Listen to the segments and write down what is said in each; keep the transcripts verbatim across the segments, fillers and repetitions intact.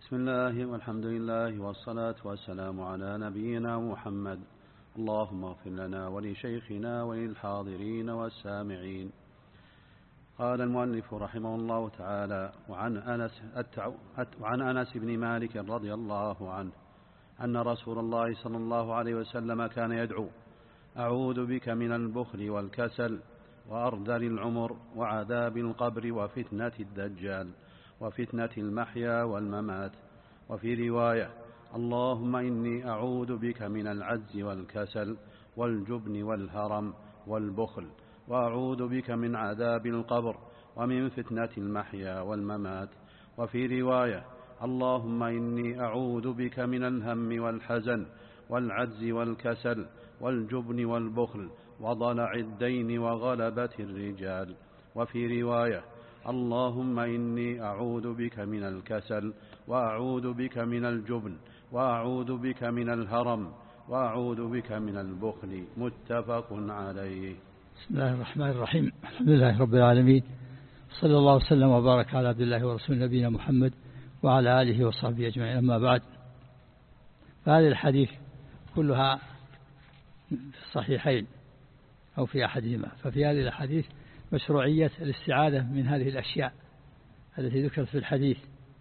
بسم الله والحمد لله والصلاة والسلام على نبينا محمد. اللهم اغفر لنا ولشيخنا وللحاضرين والسامعين. قال المؤلف رحمه الله تعالى: وعن أنس, وعن أنس بن مالك رضي الله عنه أن رسول الله صلى الله عليه وسلم كان يدعو: أعوذ بك من البخل والكسل وأرذل العمر وعذاب القبر وفتنة الدجال وفتنة المحيا والممات. وفي رواية: اللهم إني أعوذ بك من العجز والكسل والجبن والهرم والبخل، وأعوذ بك من عذاب القبر ومن فتنة المحيا والممات. وفي رواية: اللهم إني أعوذ بك من الهم والحزن والعجز والكسل والجبن والبخل وضلع الدين وغلبة الرجال. وفي رواية: اللهم إني أعوذ بك من الكسل وأعوذ بك من الجبن وأعوذ بك من الهرم وأعوذ بك من البخل. متفق عليه. بسم الله الرحمن الرحيم. الحمد لله رب العالمين، صلى الله وسلم وبارك على عبد الله ورسول نبينا محمد وعلى آله وصحبه أجمعين. أما بعد، فهذه الحديث كلها في الصحيحين أو في أحدهما. ففي هذه الحديث مشروعية الاستعاذة من هذه الأشياء التي ذكرت في الحديث،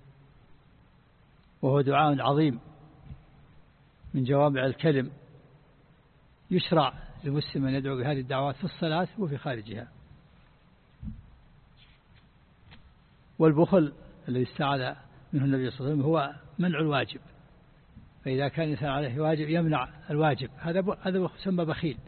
وهو دعاء عظيم من جوامع الكلم، يشرع للمسلم أن يدعو بهذه الدعوات في الصلاة وفي خارجها. والبخل الذي استعاذ منه النبي صلى الله عليه وسلم هو منع الواجب، فإذا كان الإنسان عليه واجب يمنع الواجب، هذا هذا يسمى بخيل.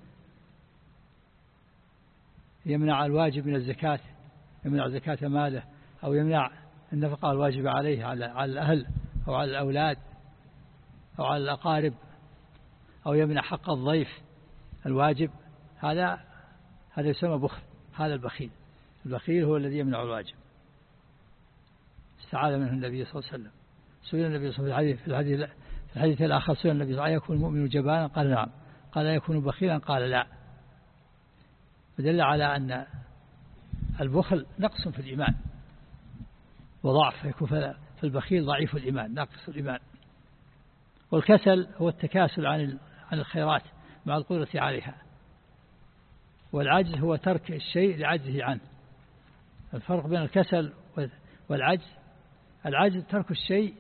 يمنع الواجب من الزكاة، يمنع زكاة ماله، أو يمنع النفقة الواجبة عليه على على الأهل أو على الأولاد أو على الأقارب، أو يمنع حق الضيف الواجب، هذا هذا يسمى بخل، هذا البخيل. البخيل هو الذي يمنع الواجب. استعاذ منه النبي صلى الله عليه وسلم. سئل النبي صلى الله عليه وسلم في الحديث في الحديث الآخر: سئل النبي صلى الله عليه وسلم: يكون المؤمن جبانا؟ قال نعم. قال: يكون بخيلا؟ قال لا. فدل على أن البخل نقص في الإيمان وضعف، يكون في البخيل ضعيف الإيمان، ناقص الإيمان. والكسل هو التكاسل عن عن الخيرات مع القدرة عليها. والعجز هو ترك الشيء لعجزه عنه. الفرق بين الكسل والعجز: العجز ترك الشيء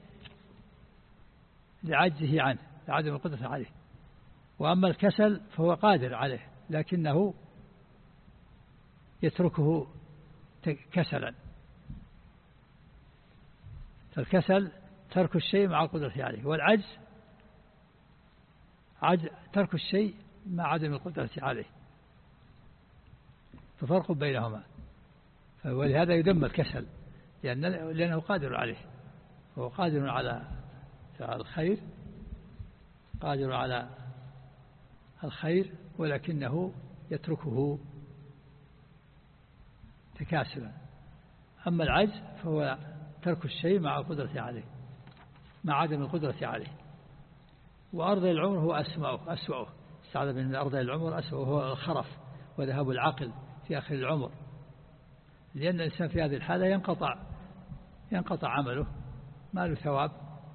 لعجزه عنه، لعدم القدرة عليه. وأما الكسل فهو قادر عليه لكنه يتركه كسلا. فالكسل ترك الشيء مع القدرة عليه، والعجز عجز ترك الشيء مع عدم القدرة عليه، ففرق بينهما. ولهذا يذم الكسل، لأن لأنه قادر عليه، هو قادر على الخير، قادر على الخير ولكنه يتركه تكاسلا. أما العجز فهو ترك الشيء مع القدرة عليه، مع عدم القدرة عليه. وأرض العمر هو أسوأه أسوأه استعاذ من أرض العمر أسوأه، هو الخرف وذهاب العقل في آخر العمر، لأن الإنسان في هذه الحالة ينقطع ينقطع عمله، ما له ثواب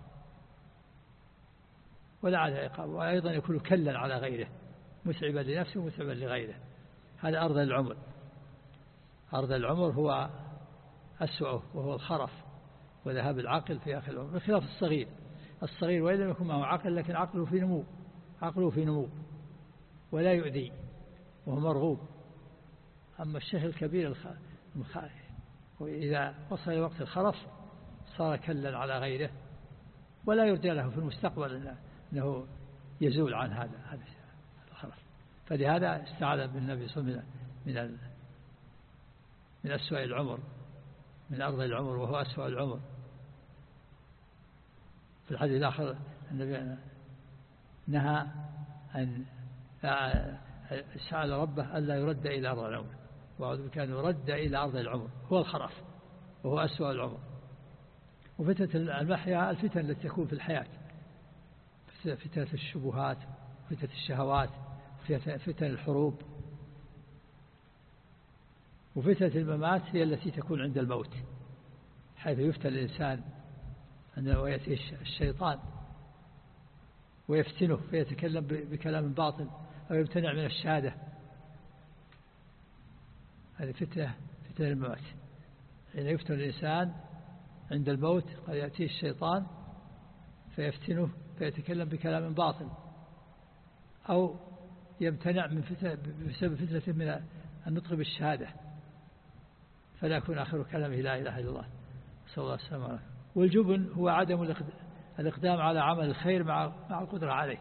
ولا على عقاب، وأيضا يكون كلا على غيره، متعبا لنفسه ومتعبا لغيره. هذا أرض العمر. أرض العمر هو أسوأه، وهو الخرف وذهاب العقل في آخر العمر، بخلاف الصغير. الصغير وإن لم يكن معه عقل لكن عقله في نمو، عقله في نمو ولا يؤذي وهو مرغوب. أما الشيخ الكبير وإذا وصل إلى وقت الخرف صار كلا على غيره، ولا يرجى له في المستقبل أنه يزول عن هذا هذا الخرف. فلهذا استعاذ بالنبي صلى الله عليه وسلم من من أسوأ العمر، من أرض العمر وهو أسوأ العمر. في الحديث الآخر النبي نهى أن سأل ربه ألا يرد إلى أرض العمر، وأعوذ بك أن يرد إلى أرض العمر، هو الخرف وهو أسوأ العمر. وفتنة المحيا الفتن التي تكون في الحياة، فتنة الشبهات، فتنة الشهوات، فتنة الحروب. وفتنة الممات هي التي تكون عند الموت، حيث يفتن الإنسان أنه يأتي الشيطان ويفتنه فيتكلم بكلام باطل أو يمتنع من الشهادة. هذه فتنة فتنة الموت، حين يفتن الإنسان عند الموت قد يأتيه الشيطان فيفتنه فيتكلم بكلام باطل أو يمتنع من فتنة بسبب فتنة من النطق بالشهادة فلا يكون آخر كلامه لا إله إلا الله صلى الله عليه وسلم. والجبن هو عدم الإقدام على عمل الخير مع مع القدرة عليه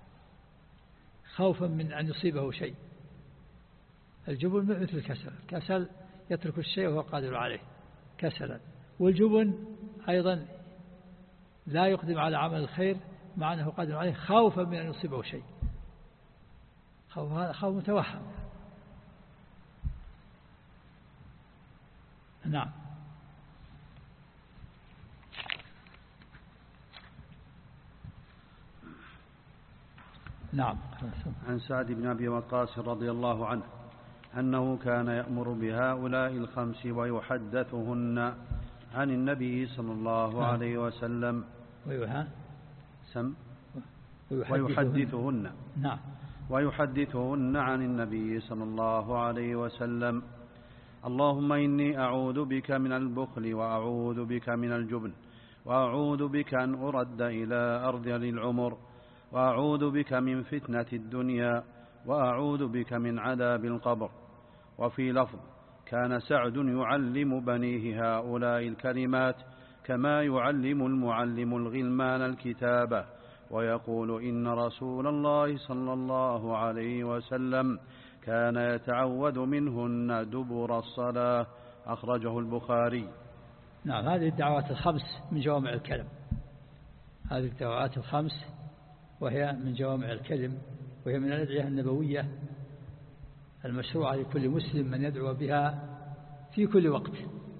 خوفا من أن يصيبه شيء. الجبن مثل الكسل، كسل يترك الشيء وهو قادر عليه كسلا. والجبن أيضا لا يقدم على عمل الخير مع أنه قادر عليه خوفا من أن يصيبه شيء، خوف خوف متوهم. نعم. نعم. عن سعد بن أبي وقاص رضي الله عنه أنه كان يأمر بهؤلاء الخمس ويحدثهن عن النبي صلى الله عليه وسلم سم ويحدثهن نعم ويحدثهن عن النبي صلى الله عليه وسلم: اللهم إني أعوذ بك من البخل وأعوذ بك من الجبن وأعوذ بك أن أرد إلى أرذل العمر وأعوذ بك من فتنة الدنيا وأعوذ بك من عذاب القبر. وفي لفظ: كان سعد يعلم بنيه هؤلاء الكلمات كما يعلم المعلم الغلمان الكتابة، ويقول: إن رسول الله صلى الله عليه وسلم كان يتعوذ منهن دبر الصلاة. أخرجه البخاري. نعم. هذه الدعوات الخمس من جوامع الكلم، هذه الدعوات الخمس وهي من جوامع الكلم، وهي من الأدعية النبوية المشروعة لكل مسلم من يدعو بها في كل وقت.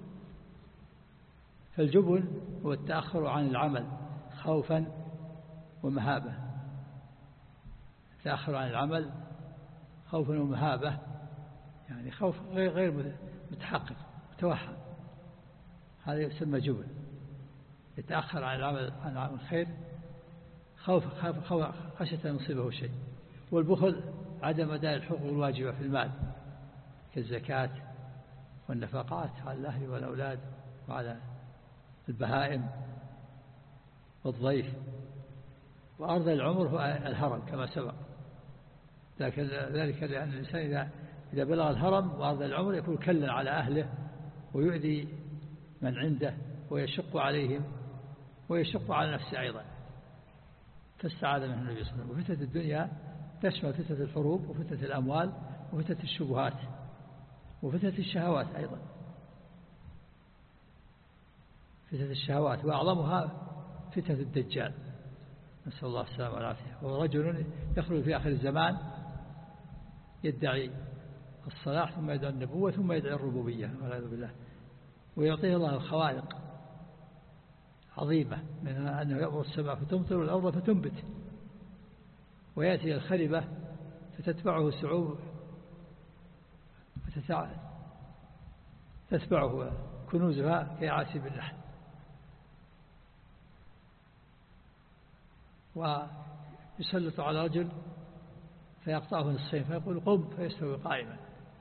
فالجبن هو التأخر عن العمل خوفا ومهابة، التأخر عن العمل خوفا ومهابة يعني خوف غير غير متحقق متوهم، هذا يسمى جبن. يتأخر عن العمل عن العمل الخير خوف خوف خشية أن يصيبه شيء. والبخل عدم أداء الحقوق الواجبة في المال كالزكاة والنفقات على الأهل والأولاد وعلى البهائم والضيف. وأرض العمر هو الهرم كما سبق، لكن ذلك لأن الإنسان إذا إذا بلغ الهرم وأرض العمر يكون كلا على أهله ويؤذي من عنده ويشق عليهم ويشق على نفسه أيضا. فاستعاذ منه النبي صلى الله عليه وسلم. وفتنة الدنيا تشمل فتنة الحروب وفتنة الأموال وفتنة الشبهات وفتنة الشهوات أيضا، فتنة الشهوات، وأعظمها فتنة الدجال نسأل الله السلامة والعافية. وهو رجل يخرج في آخر الزمان يدعي الصلاح ثم يدعي النبوة ثم يدعي الربوبية والعياذ بالله، ويعطيه الله الخوارق عظيمة من أنه يأمر السماء فتمطر والأرض فتنبت، ويأتي الخربة فتتبعه سعوب تتبعه كنوزها كيعاسب النحل. ويسلط على رجل فيقطعه نصفين فيقول: قم، فيستوي قائما،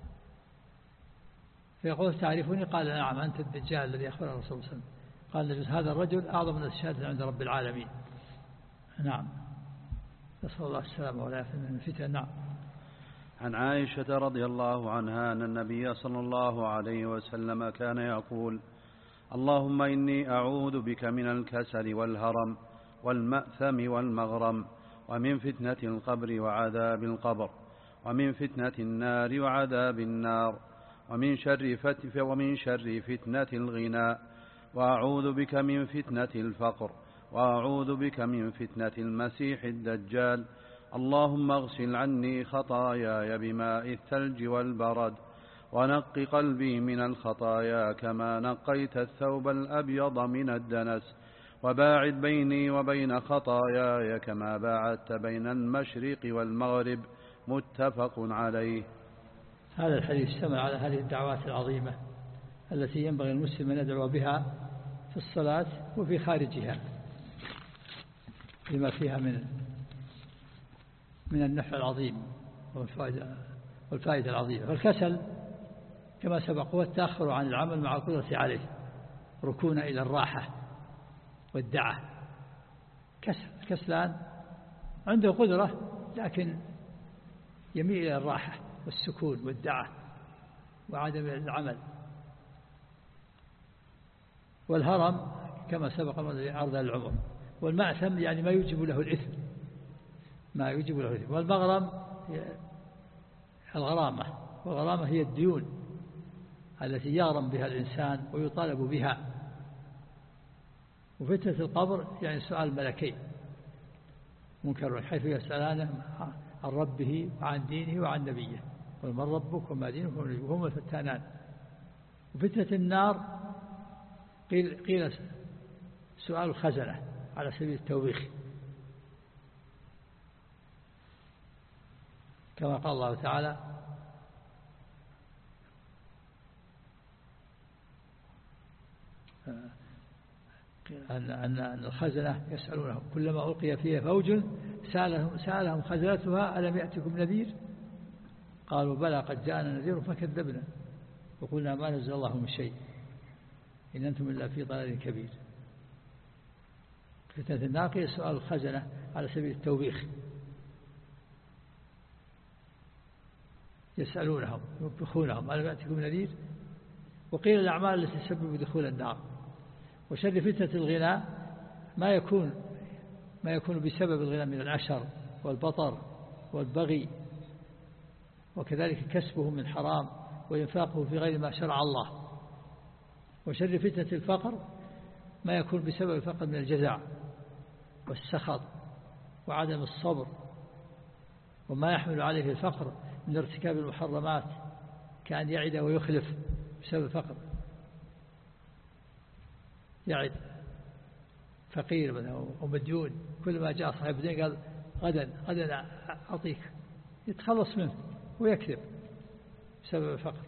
فيقول: تعرفني؟ قال: نعم، أنت الدجال الذي أخبره الرسول صلى الله عليه وسلم. قال: هذا الرجل أعظم من الشهادة عند رب العالمين. نعم. نسأل الله السلامة والعافية من الفتن. نعم. عن عائشة رضي الله عنها أن النبي صلى الله عليه وسلم كان يقول: اللهم إني أعوذ بك من الكسل والهرم والمأثم والمغرم ومن فتنة القبر وعذاب القبر ومن فتنة النار وعذاب النار ومن شر فتف ومن شر فتنة الغنى وأعوذ بك من فتنة الفقر وأعوذ بك من فتنة المسيح الدجال. اللهم اغسل عني خطاياي بماء الثلج والبرد ونق قلبي من الخطايا كما نقيت الثوب الأبيض من الدنس وباعد بيني وبين خطاياي كما باعدت بين المشرق والمغرب. متفق عليه. هذا الحديث اشتمل على هذه الدعوات العظيمة التي ينبغي المسلم أن يدعو بها في الصلاة وفي خارجها لما فيها من من النفع العظيم والفائدة والفائدة العظيمة. فالكسل كما سبق هو التأخر عن العمل مع القدرة عليه، ركون إلى الراحة والدعة. كسل كسلان عنده قدرة لكن يميل إلى الراحة والسكون والدعة وعدم العمل. والهرم كما سبق عرض العمر. والمأثم يعني ما يوجب له الإثم، ما يوجب له الإثم. والمغرم هي الغرامة، والغرامة هي الديون التي يغرم بها الإنسان ويطالب بها. وفتنة القبر يعني سؤال ملكين منكر، حيث يسألانه عن ربه وعن دينه وعن نبيه، ومن ربك وما دينك وهم الفتانان. وفتنة النار قيل, قيل سؤال الخزنة على سبيل التوبيخ، كما قال الله تعالى أن أن الخزنة يسألونهم كلما ألقي فيها فوج سألهم, سألهم خزنتها ألم يأتكم نذير قالوا بلى قد جاءنا نذير فكذبنا وقلنا ما نزل الله من شيء إن أنتم إلا في ضلال كبير. فتنة النار سؤال الخزنة على سبيل التوبيخ، يسألونهم يوبخونهم ألم يأتكم نذير. وقيل الأعمال التي تسبب دخول النار. وشر فتنة الغنى ما يكون ما يكون بسبب الغنى من العشر والبطر والبغي، وكذلك كسبه من حرام وإنفاقه في غير ما شرع الله. وشر فتنة الفقر ما يكون بسبب الفقر من الجزع والسخط وعدم الصبر، وما يحمل عليه الفقر من ارتكاب المحرمات كأن يعد ويخلف بسبب الفقر. يعد فقير مثلا ومديون، كل ما جاء صاحب دين قال غدا غدا أعطيك، يتخلص منه ويكذب بسبب الفقر.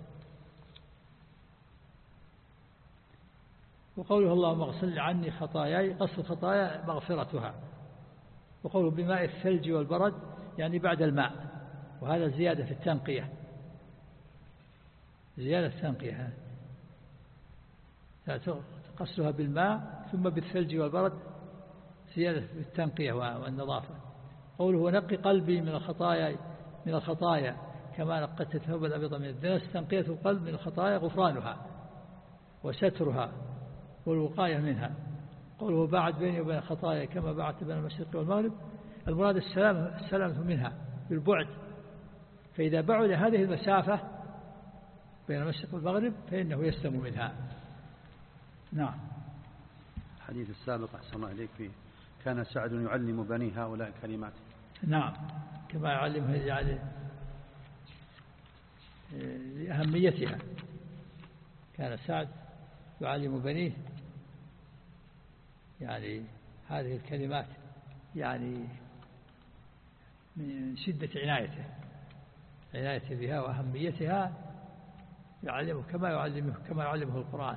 وقوله اللهم اغسل عني خطاياي، غسل الخطايا مغفرتها. وقوله بماء الثلج والبرد يعني بعد الماء، وهذا زيادة في التنقية، زيادة التنقية غسلها بالماء ثم بالثلج والبرد زيادة في التنقية والنظافة. قوله ونقي قلبي من الخطايا من الخطايا كما نقت الثوب الأبيض من الدنس. تنقية القلب من الخطايا غفرانها وسترها والوقاية منها. قوله باعد بيني وبين الخطايا كما باعدت بين المشرق والمغرب، المراد السلام السلامة منها بالبعد، فإذا بعد هذه المسافة بين المشرق والمغرب فإنه يسلم منها. نعم. الحديث السابق أحسن الله إليك فيه كان سعد يعلم بني هؤلاء الكلمات. نعم، كما يعلمها يعني لأهميتها. كان سعد يعلم بنيه يعني هذه الكلمات يعني من شدة عنايته عنايته بها وأهميتها، يعلمه كما يعلمه كما يعلمه القرآن.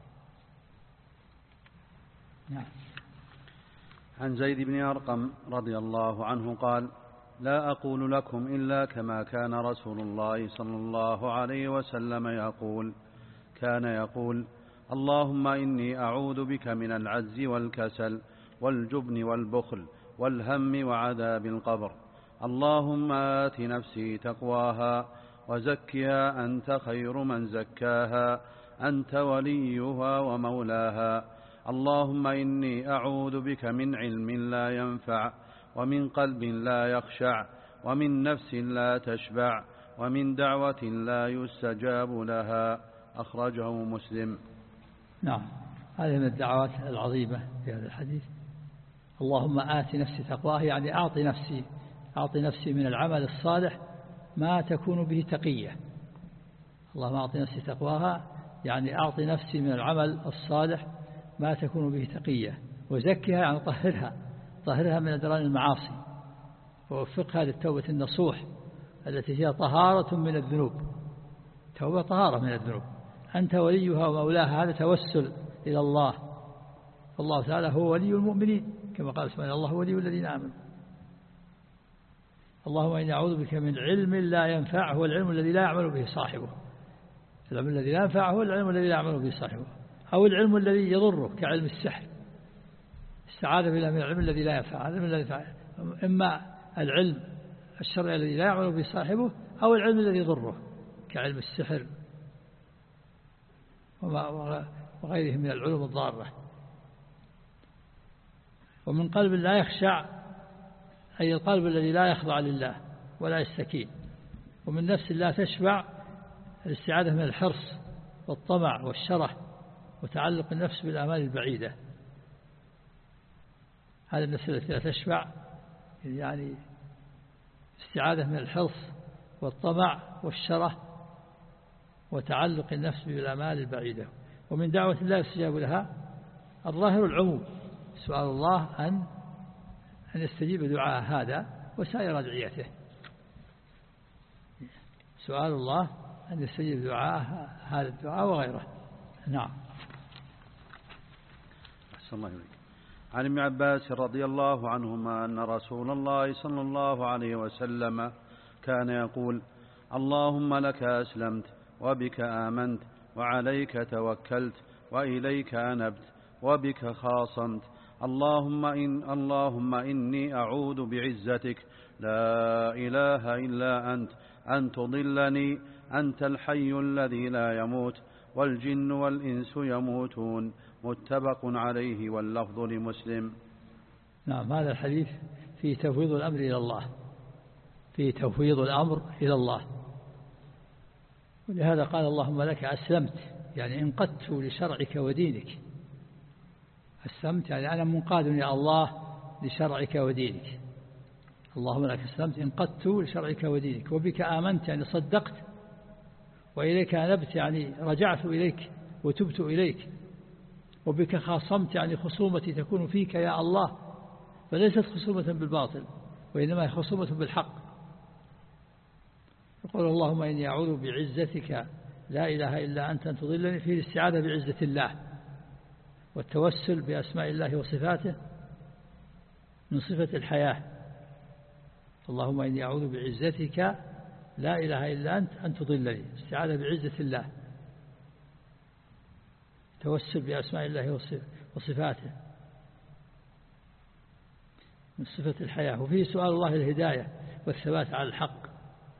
نعم. عن زيد بن أرقم رضي الله عنه قال لا أقول لكم إلا كما كان رسول الله صلى الله عليه وسلم يقول. كان يقول اللهم إني أعوذ بك من العجز والكسل والجبن والبخل والهم وعذاب القبر. اللهم آت نفسي تقواها وزكها أنت خير من زكاها أنت وليها ومولاها. اللهم إني أعوذ بك من علم لا ينفع ومن قلب لا يخشع ومن نفس لا تشبع ومن دعوة لا يستجاب لها. أخرجه مسلم. نعم، هذه من الدعوات العظيمة في هذا الحديث. اللهم آت نفسي تقواها يعني أعطي نفسي أعطي نفسي من العمل الصالح ما تكون به تقية. اللهم أعطي نفسي تقواها يعني أعطي نفسي من العمل الصالح ما تكون به تقية. وزكها يعني طهرها طهرها من أدران المعاصي ووفقها للتوبة النصوح التي هي طهارة من الذنوب. توبة طهارة من الذنوب. أنت وليها ومولاها، هذا توسل إلى الله فالله تعالى هو ولي المؤمنين كما قال سبحانه الله ولي الذين آمنوا. اللهم إني أعوذ بك من علم لا ينفع هو العلم الذي لا يعمل به صاحبه. العلم الذي لا ينفع هو العلم الذي لا يعمل به صاحبه، أو العلم الذي يضره كعلم السحر. استعاذ بالله من العلم الذي لا ينفع، العلم الذي ينفع إما العلم الشرعي الذي لا يعمل به صاحبه أو العلم الذي يضره كعلم السحر وغيره من العلوم الضارة. ومن قلب لا يخشع أي القلب الذي لا يخضع لله ولا يستكين. ومن نفس لا تشبع الاستعاذة من الحرص والطمع والشره وتعلق النفس بالآمال البعيدة. هذه النفس التي لا تشبع يعني استعاذة من الحرص والطمع والشره وتعلق النفس بالآمال البعيدة. ومن دعوة الله يستجاب لها الظاهر العموم، سؤال الله أن أن يستجيب دعاء هذا وسائر أدعيته. سؤال الله أن يستجيب دعاء هذا الدعاء وغيره. نعم. أحسن الله إليك. عن ابن عباس رضي الله عنهما أن رسول الله صلى الله عليه وسلم كان يقول: اللهم لك أسلمت وبك آمنت وعليك توكلت وإليك أنبت وبك خاصمت، اللهم إن اللهم إني أعوذ بعزتك لا إله إلا أنت أن تضلني، أنت الحي الذي لا يموت والجن والإنس يموتون. متفق عليه واللفظ لمسلم. نعم. هذا الحديث فيه تفويض الأمر إلى الله، فيه تفويض الأمر إلى الله، ولهذا قال اللهم لك أسلمت يعني انقدت لشرعك ودينك. أسلمت يعني أنا منقاد يا الله لشرعك ودينك. اللهم لك أسلمت انقدت لشرعك ودينك. وبك آمنت يعني صدقت، وإليك أنبت يعني رجعت إليك وتبت إليك. وبك خاصمت يعني خصومتي تكون فيك يا الله، فليست خصومة بالباطل وإنما هي خصومة بالحق. يقول اللهم إني أعوذ بعزتك لا إله إلا أنت أن تضلني، فيه الاستعاذة بعزة الله والتوسل بأسماء الله وصفاته من صفة الحياة. اللهم إني أعوذ بعزتك لا إله إلا أنت أن تضلني، استعاذة بعزة الله، توسل بأسماء الله وصفاته من صفة الحياة. وفيه سؤال الله الهداية والثبات على الحق،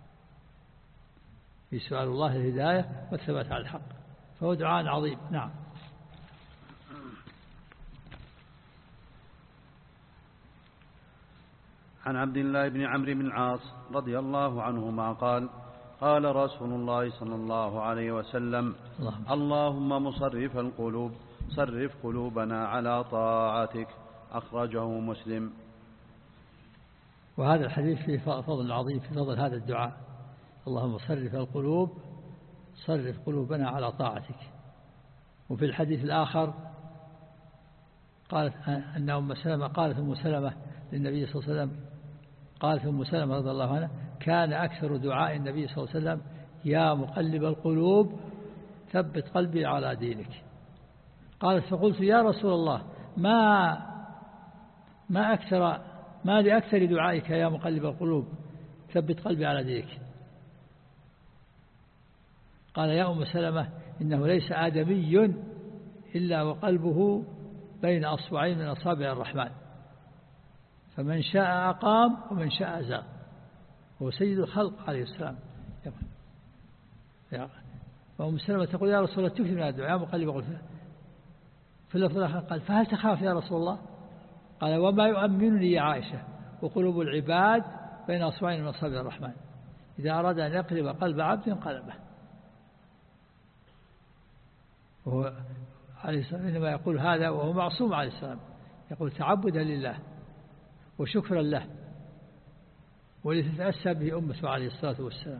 في سؤال الله الهداية والثبات على الحق، فهو دعاء عظيم. نعم. عن عبد الله بن عمرو بن العاص رضي الله عنهما قال: قال رسول الله صلى الله عليه وسلم: اللهم مصرف القلوب صرف قلوبنا على طاعتك. أخرجه مسلم. وهذا الحديث فيه فضل عظيم في فضل هذا الدعاء: اللهم صرف القلوب صرف قلوبنا على طاعتك. وفي الحديث الآخر قالت أن أم سلمة قالت أم سلمة للنبي صلى الله عليه وسلم، قالت أم سلمة رضي الله عنها: كان أكثر دعاء النبي صلى الله عليه وسلم يا مقلب القلوب ثبت قلبي على دينك. قالت فقلت يا رسول الله ما ما أكثر ما لأكثر دعائك يا مقلب القلوب ثبت قلبي على دينك؟ قال يا أم سلمة إنه ليس آدمي إلا وقلبه بين أصبعين من أصابع الرحمن، فمن شاء أقام ومن شاء زاغ. هو سيد الخلق عليه السلام. وأم سلمة تقول يا رسول الله تكثر من الدعاء يا مقلب القلوب. في اللفظ الآخر قال فهل تخاف يا رسول الله؟ قال وما يؤمنني يا عائشة وقلوب العباد بين أصبعين من أصابع الرحمن، إذا أراد أن يقلب قلب عبد قلبه. وهو عليه السلام إنما يقول هذا وهو معصوم عليه السلام، يقول تعبدا لله وشكرا له ولتتأسى به أمته عليه الصلاة والسلام.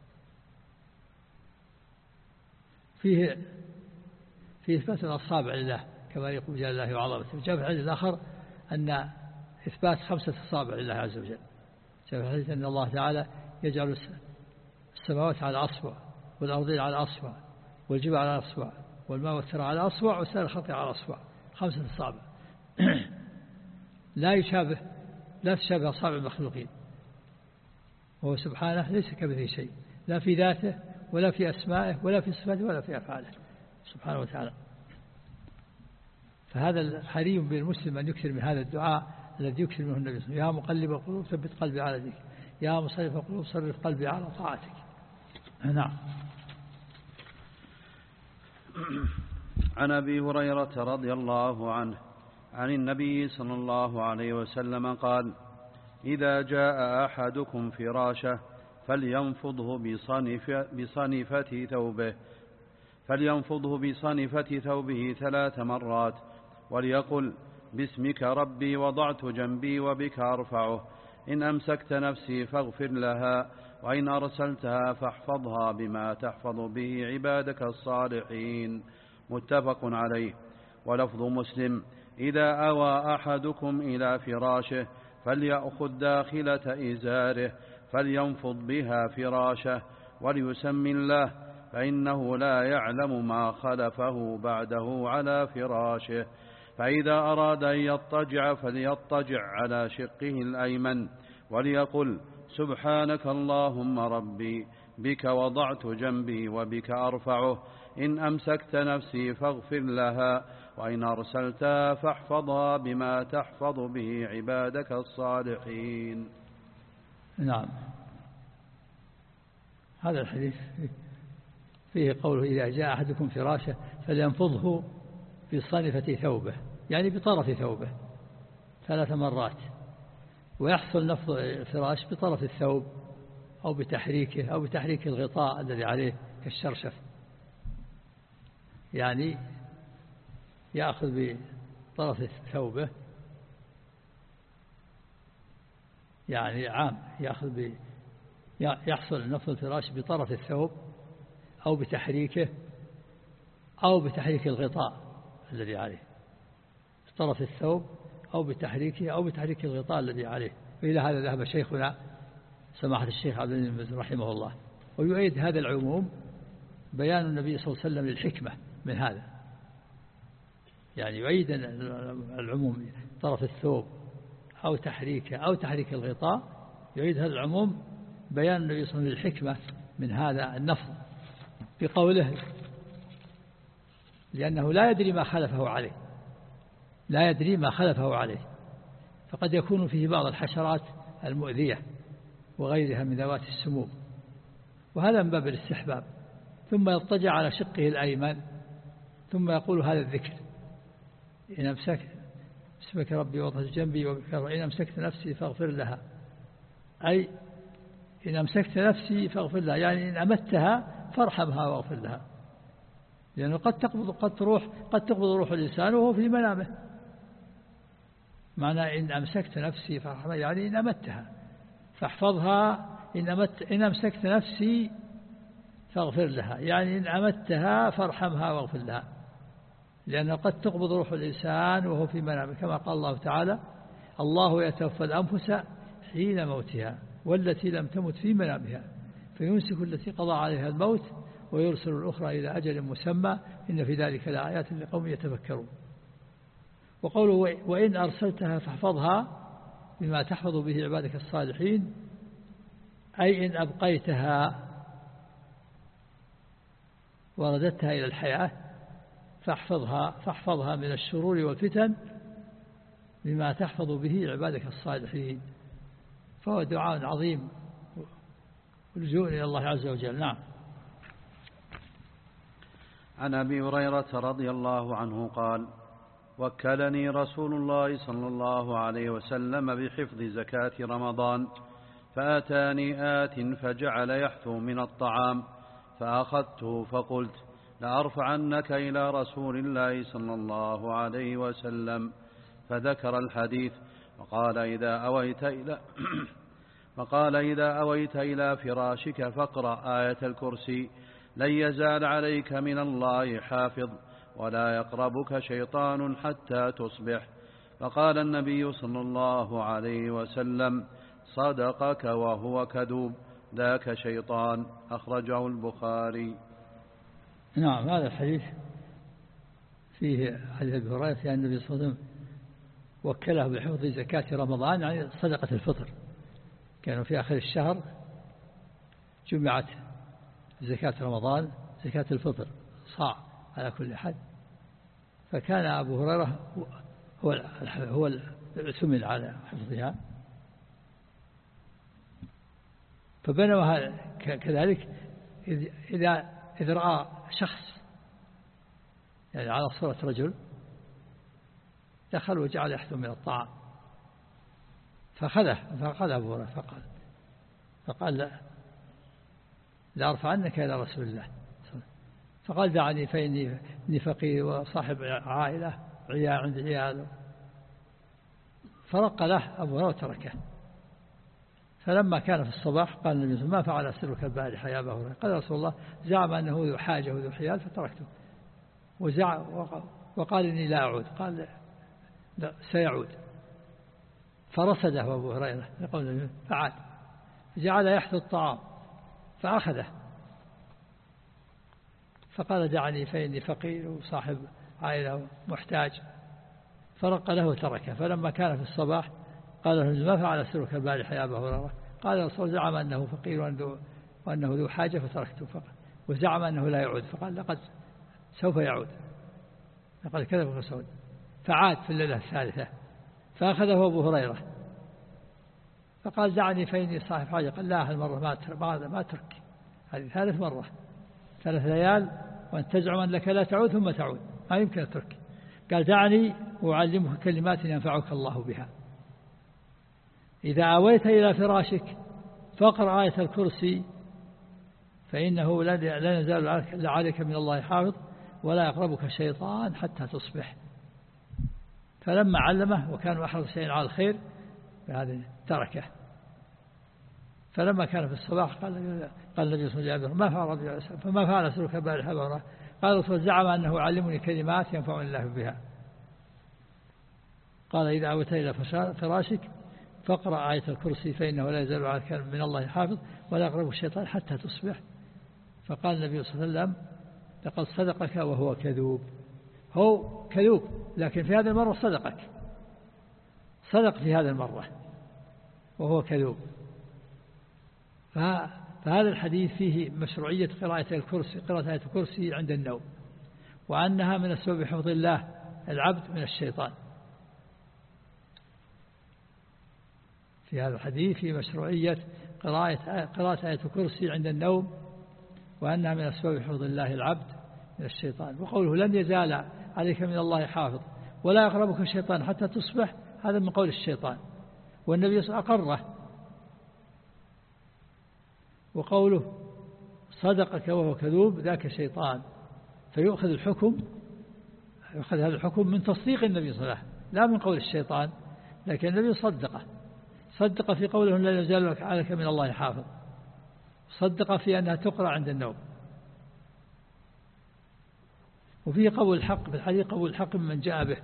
فيه فيه إثبات الأصابع لله كما يقول جل الله وعظمته. جاء في الحديث الآخر أن إثبات خمسة أصابع لله عز وجل. جاء في الحديث أن الله تعالى يجعل السماوات على أصبع والأرضين على أصبع والجبال على أصبع والماء والثرى على أصبع وسائر الخلق على أصبع. خمسة أصابع لا يشابه لا تشابه أصابع المخلوقين، وهو سبحانه ليس كمثله شيء، لا في ذاته ولا في أسمائه ولا في صفاته ولا في أفعاله سبحانه وتعالى. فهذا حري بالمسلم أن يكثر من هذا الدعاء الذي يكثر منه النبي صلى الله عليه وسلم: يا مقلب القلوب ثبت قلبي على دينك، يا مصرف القلوب صرف قلبي على طاعتك. نعم. عن أبي هريرة رضي الله عنه عن النبي صلى الله عليه وسلم قال: إذا جاء أحدكم فراشه فلينفضه بصنف بصنفة ثوبه فلينفضه بصنفة ثوبه ثلاث مرات، وليقل: باسمك ربي وضعت جنبي وبك أرفعه، إن أمسكت نفسي فاغفر لها، وإن أرسلتها فاحفظها بما تحفظ به عبادك الصالحين. متفق عليه. ولفظ مسلم: إذا أوى أحدكم إلى فراشه فليأخذ داخلة إزاره فلينفض بها فراشه وليسم الله، فإنه لا يعلم ما خلفه بعده على فراشه. فإذا أراد أن يضطجع فليضطجع على شقه الأيمن، وليقل: سبحانك اللهم ربي بك وضعت جنبي وبك أرفعه، إن أمسكت نفسي فاغفر لها، وإن أرسلتها فاحفظها بما تحفظ به عبادك الصالحين. نعم. هذا الحديث فيه قوله: إذا جاء أحدكم فراشه فلينفضه بصنفة ثوبه، يعني بطرف ثوبه ثلاث مرات، ويحصل نفض الفراش بطرف الثوب أو بتحريكه أو بتحريك الغطاء الذي عليه كالشرشف، يعني يأخذ بطرف ثوبه، يعني عام يأخذ ب يحصل نفض الفراش بطرف الثوب أو بتحريكه أو بتحريك الغطاء الذي عليه، بطرف الثوب أو بتحريكه أو بتحريك الغطاء الذي عليه. وإلى هذا ذهب شيخنا سماحة الشيخ عبد العزيز بن باز رحمه الله. ويؤيد هذا العموم بيان النبي صلى الله عليه وسلم للحكمة من هذا، يعني يؤيد العموم طرف الثوب أو تحريكه أو تحريك الغطاء، يؤيد هذا العموم بيان النبي صلى الله عليه وسلم للحكمة من هذا النفض بقوله: لأنه لا يدري ما خلفه عليه، لا يدري ما خلفه عليه، فقد يكون فيه بعض الحشرات المؤذية وغيرها من ذوات السموم، وهذا من باب الاستحباب. ثم يضطجع على شقه الأيمن ثم يقول هذا الذكر: إن أمسكت باسمك ربي وضعت جنبي وبك أرفعه، إن أمسكت نفسي فاغفر لها، أي إن أمسكت نفسي فاغفر لها، يعني إن أمتها فارحمها واغفر لها، لأنه قد تقبض قد تروح قد تقبض روح الإنسان وهو في منامه. معنى إن أمسكت نفسي فارحمها يعني إن أمتها فاحفظها، إن, أمت إن أمسكت نفسي فاغفر لها، يعني إن أمتها فارحمها واغفر لها، لأنه قد تقبض روح الإنسان وهو في منامه، كما قال الله تعالى: الله يتوفى الأنفس حين موتها والتي لم تمت في منامها فيمسك التي قضى عليها الموت ويرسل الأخرى إلى أجل مسمى إن في ذلك لآيات لقوم يتفكرون. وقوله: وإن أرسلتها فاحفظها بما تحفظ به عبادك الصالحين، أي إن أبقيتها ورددتها إلى الحياة فاحفظها فاحفظها من الشرور والفتن بما تحفظ به عبادك الصالحين. فهو دعاء عظيم ولجوء إلى الله عز وجل. نعم. عن أبي هريرة رضي الله عنه قال: وكلني رسول الله صلى الله عليه وسلم بحفظ زكاة رمضان، فأتاني آت فجعل يحثو من الطعام، فأخذته فقلت: لأرفعنك إلى رسول الله صلى الله عليه وسلم. فذكر الحديث وقال: إذا أويت إلى فقال إذا أويت إلى فراشك فاقرأ آية الكرسي، لن يزال عليك من الله حافظ ولا يقربك شيطان حتى تصبح. فقال النبي صلى الله عليه وسلم: صدقك وهو كذوب، ذاك شيطان. أخرجه البخاري. نعم. هذا الحديث فيه حديث أبي هريرة في أن النبي صلى الله عليه وسلم وكله بحفظ زكاة رمضان يعني صدقة الفطر. كانوا في آخر الشهر جمعت زكاة رمضان زكاة الفطر صاع على كل أحد، فكان أبو هريرة هو هو الثمن على حفظها. فبينما كذلك إذا إذا رأى شخص يعني على صورة رجل دخل وجعل يحثم من الطعام فأخذه فأخذ أبو هريرة فقال فقال لا لا أرفعنك إلى رسول الله، فقال دعني فإني إني فقير وصاحب عائلة عيال عند عياله، فرق له أبو هريرة وتركه. فلما كان في الصباح قال النبي صلى الله عليه وسلم ما فعل سرك البارحة يا أبا هريرة؟ قال رسول الله زعم أنه ذو حاجة وذو حيال فتركته، وزعم وقال إني لا أعود، قال لا سيعود، فرصده أبو هريرة يقول النبي فعاد، جعل يحث الطعام فأخذه فقال دعني فإني فقير وصاحب عائلة محتاج، فرق له وتركه. فلما كان في الصباح قال له ما فعل سرك البارحة يا أبا هريرة؟ قال الرسول زعم أنه فقير وأنه ذو حاجة فتركته فقط، وزعم أنه لا يعود، فقال لقد سوف يعود، لقد كذب الرسول. فعاد في الليلة الثالثة فأخذه أبو هريرة فقال دعني فإني صاحب حاجة، قال لا هالمرة ما ما ترك، هذه ثالث مرة ثلاث ليال وأن تزعم أنك لا تعود ثم تعود ما يمكن أن ترك. قال دعني وأعلمك كلمات ينفعك الله بها، إذا آويت إلى فراشك فاقرأ آية الكرسي فإنه لا يزال عليك من الله حافظ ولا يقربك الشيطان حتى تصبح. فلما علمه وكان أحرص شيء على الخير فهذا تركه. فلما كان في الصباح قال قال النبي صلى الله عليه وسلم ما فعل فما فعل سلوك البارحة البارحة؟ قال الرسول زعم أنه علمني كلمات ينفعني الله بها. قال إذا أويت إلى فراشك فاقرأ آية الكرسي فإنه لا يزال عليك من الله حافظ ولا يقرب الشيطان حتى تصبح. فقال النبي صلى الله عليه وسلم لقد صدقك وهو كذوب. هو كذوب لكن في هذه المرة صدقك، صدق في هذه المرة وهو كذوب. فهذا الحديث فيه مشروعية قراءة الكرسي قراءة آية الكرسي عند النوم، وأنها من أسباب حفظ الله العبد من الشيطان. في هذا الحديث في مشروعية قراءة قراءة آية الكرسي عند النوم، وأنها من أسباب حفظ الله العبد من الشيطان. وقوله لن يزال عليك من الله حافظ ولا يقربك الشيطان حتى تصبح، هذا من قول الشيطان، والنبي صلى الله عليه وسلم أقره. وقوله صدقك وهو كذوب ذاك شيطان، فيؤخذ الحكم يؤخذ هذا الحكم من تصديق النبي صلى الله عليه وسلم لا من قول الشيطان، لكن النبي صدقه صدق في قوله لا يزال عليك من الله حافظ، صدق في أنها تقرأ عند النوم. وفيه قبول الحق في الحديث قبول الحق من جاء به،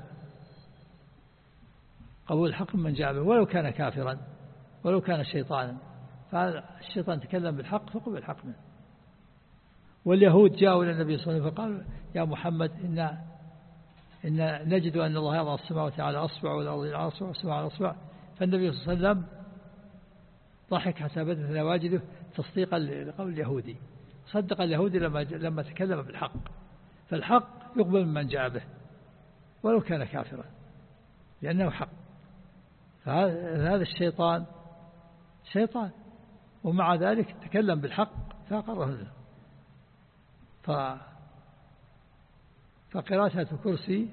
قبول الحق من جاء به ولو كان كافرا ولو كان شيطانا، فالشيطان تكلم بالحق فقبل الحق منه. واليهود جاءوا إلى النبي صلى الله عليه وسلم فقالوا يا محمد إن إن نجد أن الله يضع السماوات على أصبع والأرض على أصبع والسماء على أصبع. فالنبي صلى الله عليه وسلم ضحك حتى بدت نواجذه تصديقا لقول اليهودي، صدق اليهودي لما لما تكلم بالحق، فالحق يقبل من جاء به ولو كان كافرا لأنه حق. فهذا الشيطان شيطان ومع ذلك تكلم بالحق فأقره له. ف فقراءة الكرسي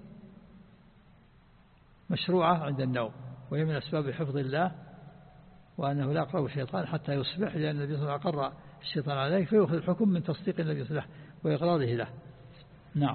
مشروعة عند النوم، وهي من أسباب حفظ الله، وأنه لا يقرب الشيطان حتى يصبح، لأن النبي صلى الله عليه وسلم أقر الشيطان عليه فيأخذ الحكم من تصديق النبي صلى الله عليه وسلم وإقراره له. نعم.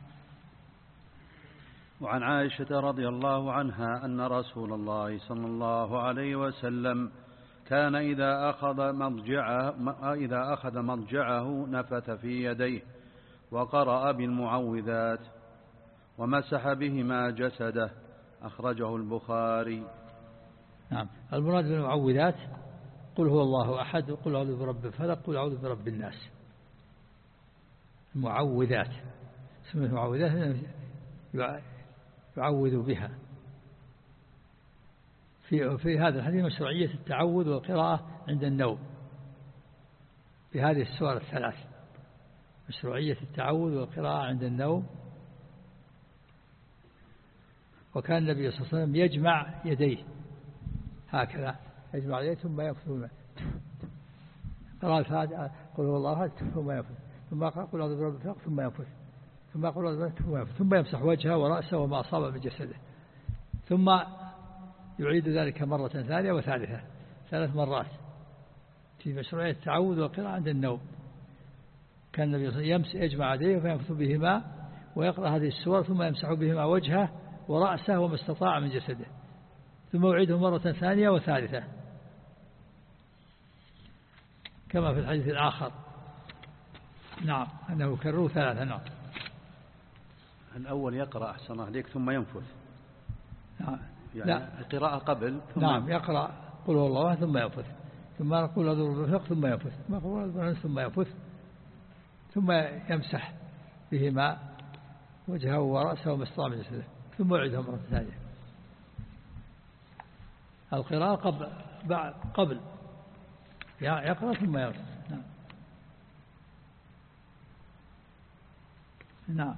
وعن عائشة رضي الله عنها أن رسول الله صلى الله عليه وسلم كان إذا أخذ مضجعه, إذا أخذ مضجعه نفث في يديه وقرأ بالمعوذات ومسح بهما جسده، أخرجه البخاري. نعم. المراد بالمعوذات قل هو الله أحد وقل أعوذ برب الفلق قل أعوذ برب الناس. المعوذات سميت معوذات يعوذ بها. في في هذا الحديث مشروعية التعوذ والقراءة عند النوم بهذه السور الثلاث، مشروعية التعوذ والقراءة عند النوم. وكان النبي صلى الله عليه وسلم يجمع يديه هكذا، يجمع يديه ثم ينفث الماء، قراءة الفاتحة قل هو الله أحد ثم ينفث، ثم قل أعوذ برب الفلق ثم ينفث، ثم قل أعوذ برب ثم ينفث، ثم يمسح وجهه ورأسه وما أصاب من جسده، ثم يعيد ذلك مرة ثانية وثالثة، ثلاث مرات في مشروعية التعوذ والقراءة عند النوم. كان النبي صلى الله عليه وسلم يجمع يديه فينفث بهما ويقرأ هذه السور ثم يمسح بهما وجهه ورأسه وما استطاع من جسده، ثم يعيده مرة ثانية وثالثة كما في الحديث الآخر. نعم أنه كرره ثلاثة. نعم الأول يقرأ أحسن الله عليك ثم ينفث. نعم. يعني لا. القراءة قبل ثم نعم يقرأ قل هو الله ثم ينفث، ثم يقول أعوذ بالفلق ثم ينفث، ثم يقول ثم ينفث، ثم يمسح بهما وجهه ورأسه وما استطاع من جسده، ثم يعيدها مرة ثانية. القراءة قبل بعد قبل يقرأ ثم ينفث. نعم. نعم.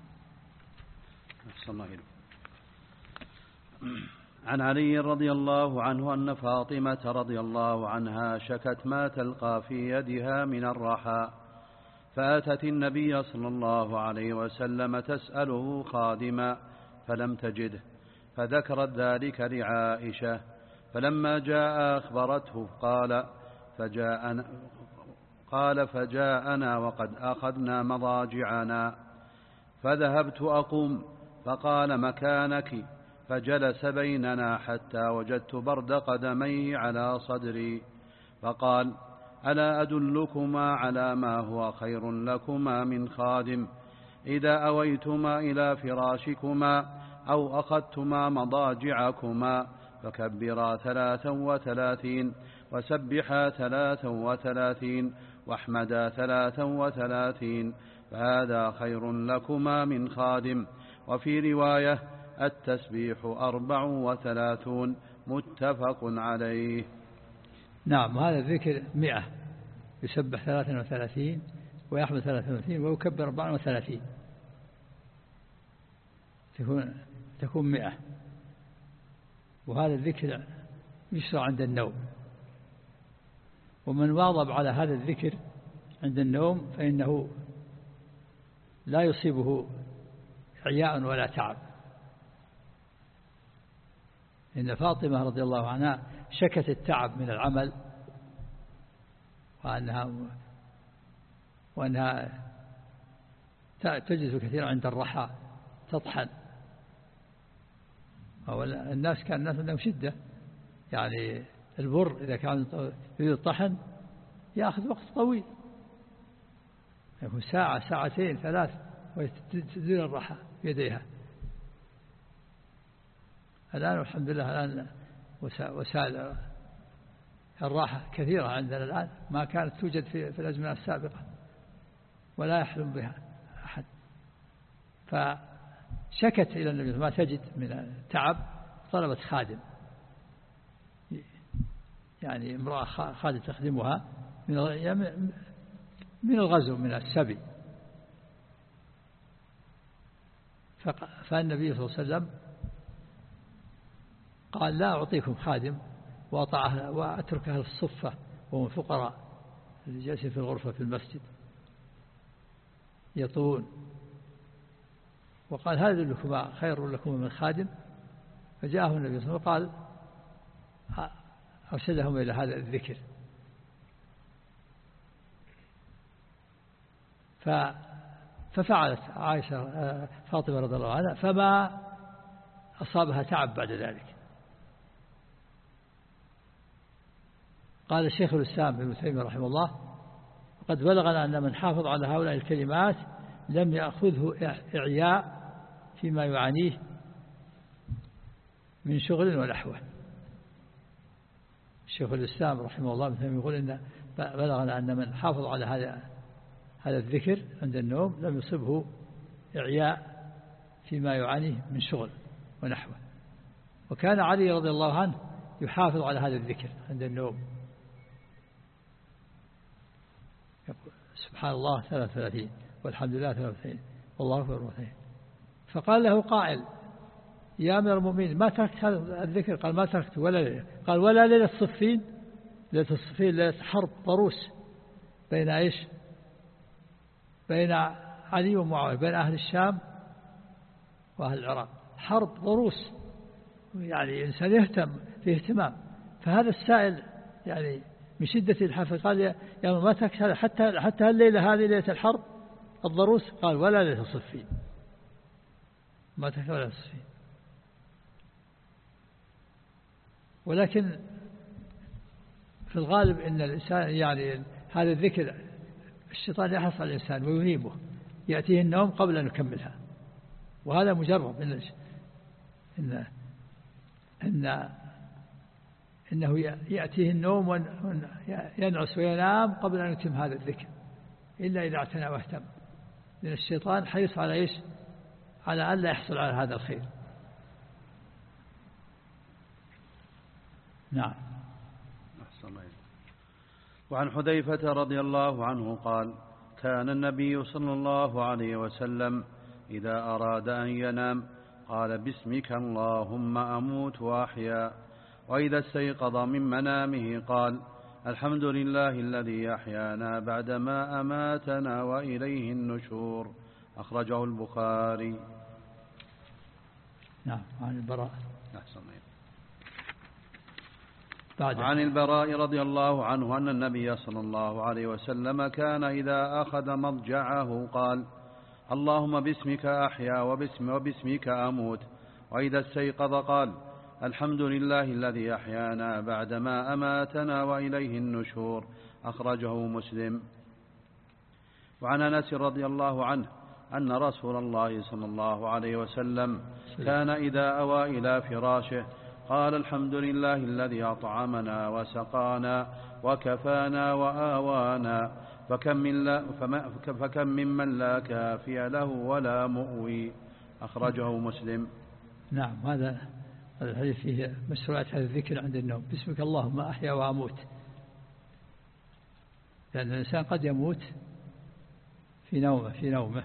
عن علي رضي الله عنه أن فاطمة رضي الله عنها شكت ما تلقى في يدها من الرحى، فأتت النبي صلى الله عليه وسلم تسأله خادما فلم تجده، فذكرت ذلك لعائشة، فلما جاء أخبرته قال فجاءنا, قال فجاءنا وقد أخذنا مضاجعنا، فذهبت أقوم فقال مكانك، فجلس بيننا حتى وجدت برد قدميه على صدري، فقال ألا أدلكما على ما هو خير لكما من خادم، إذا أويتما إلى فراشكما أو أخذتما مضاجعكما فكبرا ثلاثا وثلاثين وسبحا ثلاثا وثلاثين واحمدا ثلاثا وثلاثين، فهذا خير لكما من خادم. وفي رواية التسبيح أربع وثلاثون، متفق عليه. نعم هذا الذكر مئة، يسبح ثلاثا وثلاثين ويحمد ثلاثا وثلاثين ويكبر أربعا وثلاثين، تكون تكون مئة. وهذا الذكر يشرع عند النوم، ومن واظب على هذا الذكر عند النوم فإنه لا يصيبه عياء ولا تعب. إن فاطمة رضي الله عنها شكت التعب من العمل، وأنها وأنها تجلس كثيرا عند الرحى تطحن. الناس كان الناس عندهم شدة، يعني البر إذا كان يريد الطحن يأخذ وقت طويل، يكون ساعة ساعتين ثلاث وتزيل الرحى بيديها. الآن الحمد لله الآن وسائل الراحة كثيرة عندنا الآن ما كانت توجد في, في الأزمنة السابقة ولا يحلم بها أحد. فشكت إلى النبي ما تجد من التعب، طلبت خادم، يعني امرأة خادم تخدمها من من الغزو من السبي. فالنبي صلى الله عليه وسلم قال لا أعطيكم خادم وأترك أهل الصفة وهم فقراء اللي جالسين في الغرفة في المسجد يطون. وقال هذا لكم خير لكم من خادم. فجاءه النبي صلى الله عليه وسلم وقال أرشدهم إلى هذا الذكر. ففعلت عائشة فاطمة رضي الله عنها فما أصابها تعب بعد ذلك. قال الشيخ الإسلام ابن تيمية رحمه الله وقد بلغنا أن من حافظ على هؤلاء الكلمات لم يأخذه إعياء فيما يعانيه من شغل ونحوه. الشيخ الإسلام رحمه الله ابن تيمية يقول إن بلغنا أن من حافظ على هذا هذا الذكر عند النوم لم يصبه إعياء فيما يعانيه من شغل ونحوه. وكان علي رضي الله عنه يحافظ على هذا الذكر عند النوم، يقول سبحان الله ثلاث وثلاثين والحمد لله ثلاث وثلاثين والله أكبر وثلاثين. فقال له قائل يا أمير المؤمنين ما تركت هذا الذكر؟ قال ما تركت ولا ليلة. قال ولا ليلة الصفين؟ ليلة الصفين ليلة حرب ضروس بين إيش؟ بين علي ومعاوية، بين أهل الشام وأهل العراق، حرب ضروس، يعني إنسان يهتم في اهتمام. فهذا السائل يعني من شدة الحفظ قال يا يا ما تركت هذا حتى حتى الليلة هذه ليلة الحرب الضروس؟ قال ولا ليلة الصفين، ما تركت ولا الصفين. ولكن في الغالب إن الإنسان يعني هذا الذكر الشيطان يحرص على الإنسان وينيبه، يأتيه النوم قبل أن يكملها، وهذا مجرب إن إن إن إنه يأتيه النوم وينعس وينام قبل أن يتم هذا الذكر، إلا إذا اعتنى واهتم، لأن الشيطان حريص على إيش؟ على أن لا يحصل على هذا الخير. نعم. وعن حذيفة رضي الله عنه قال كان النبي صلى الله عليه وسلم إذا أراد أن ينام قال باسمك اللهم أموت وأحيا، وإذا استيقظ من منامه قال الحمد لله الذي أحيانا بعدما أماتنا وإليه النشور، أخرجه البخاري. نعم. عن البراء عن البراء رضي الله عنه أن النبي صلى الله عليه وسلم كان إذا أخذ مضجعه قال اللهم باسمك أحيا وباسم وباسمك أموت، وإذا استيقظ قال الحمد لله الذي أحيانا بعدما أماتنا وإليه النشور، أخرجه مسلم. وعن أنس رضي الله عنه أن رسول الله صلى الله عليه وسلم كان إذا أوى إلى فراشه قال الحمد لله الذي أطعمنا وسقانا وكفانا وآوانا، فكم من لا فكم ممن لا كافي له ولا مؤوي، أخرجه مسلم. نعم. هذا الحديث فيه مشروعية هذا الذكر عند النوم، باسمك اللهم أحيا وأموت، لأن الإنسان قد يموت في نومه في نومه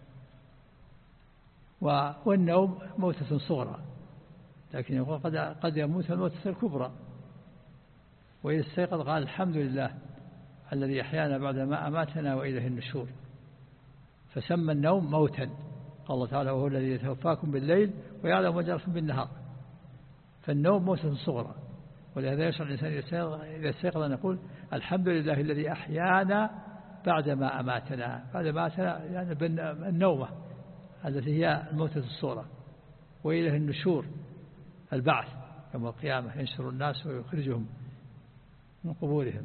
والنوم موتة صغرى، لكن يقول قد قد يموت الموتة الكبرى. وإذا استيقظ قال الحمد لله الذي أحيانا بعدما أماتنا وإليه النشور، فسمى النوم موتا. قال الله تعالى وهو الذي يتوفاكم بالليل ويعلم ما جرتم بالنهار، فالنوم موتة صغرى. ولهذا يشعر الإنسان إذا استيقظ أن يقول الحمد لله الذي أحيانا بعدما أماتنا، بعد ما أماتنا يعني النومة التي هي الموتة الصغرى، وإليه النشور البعث يوم القيامة، ينشر الناس ويخرجهم من قبورهم.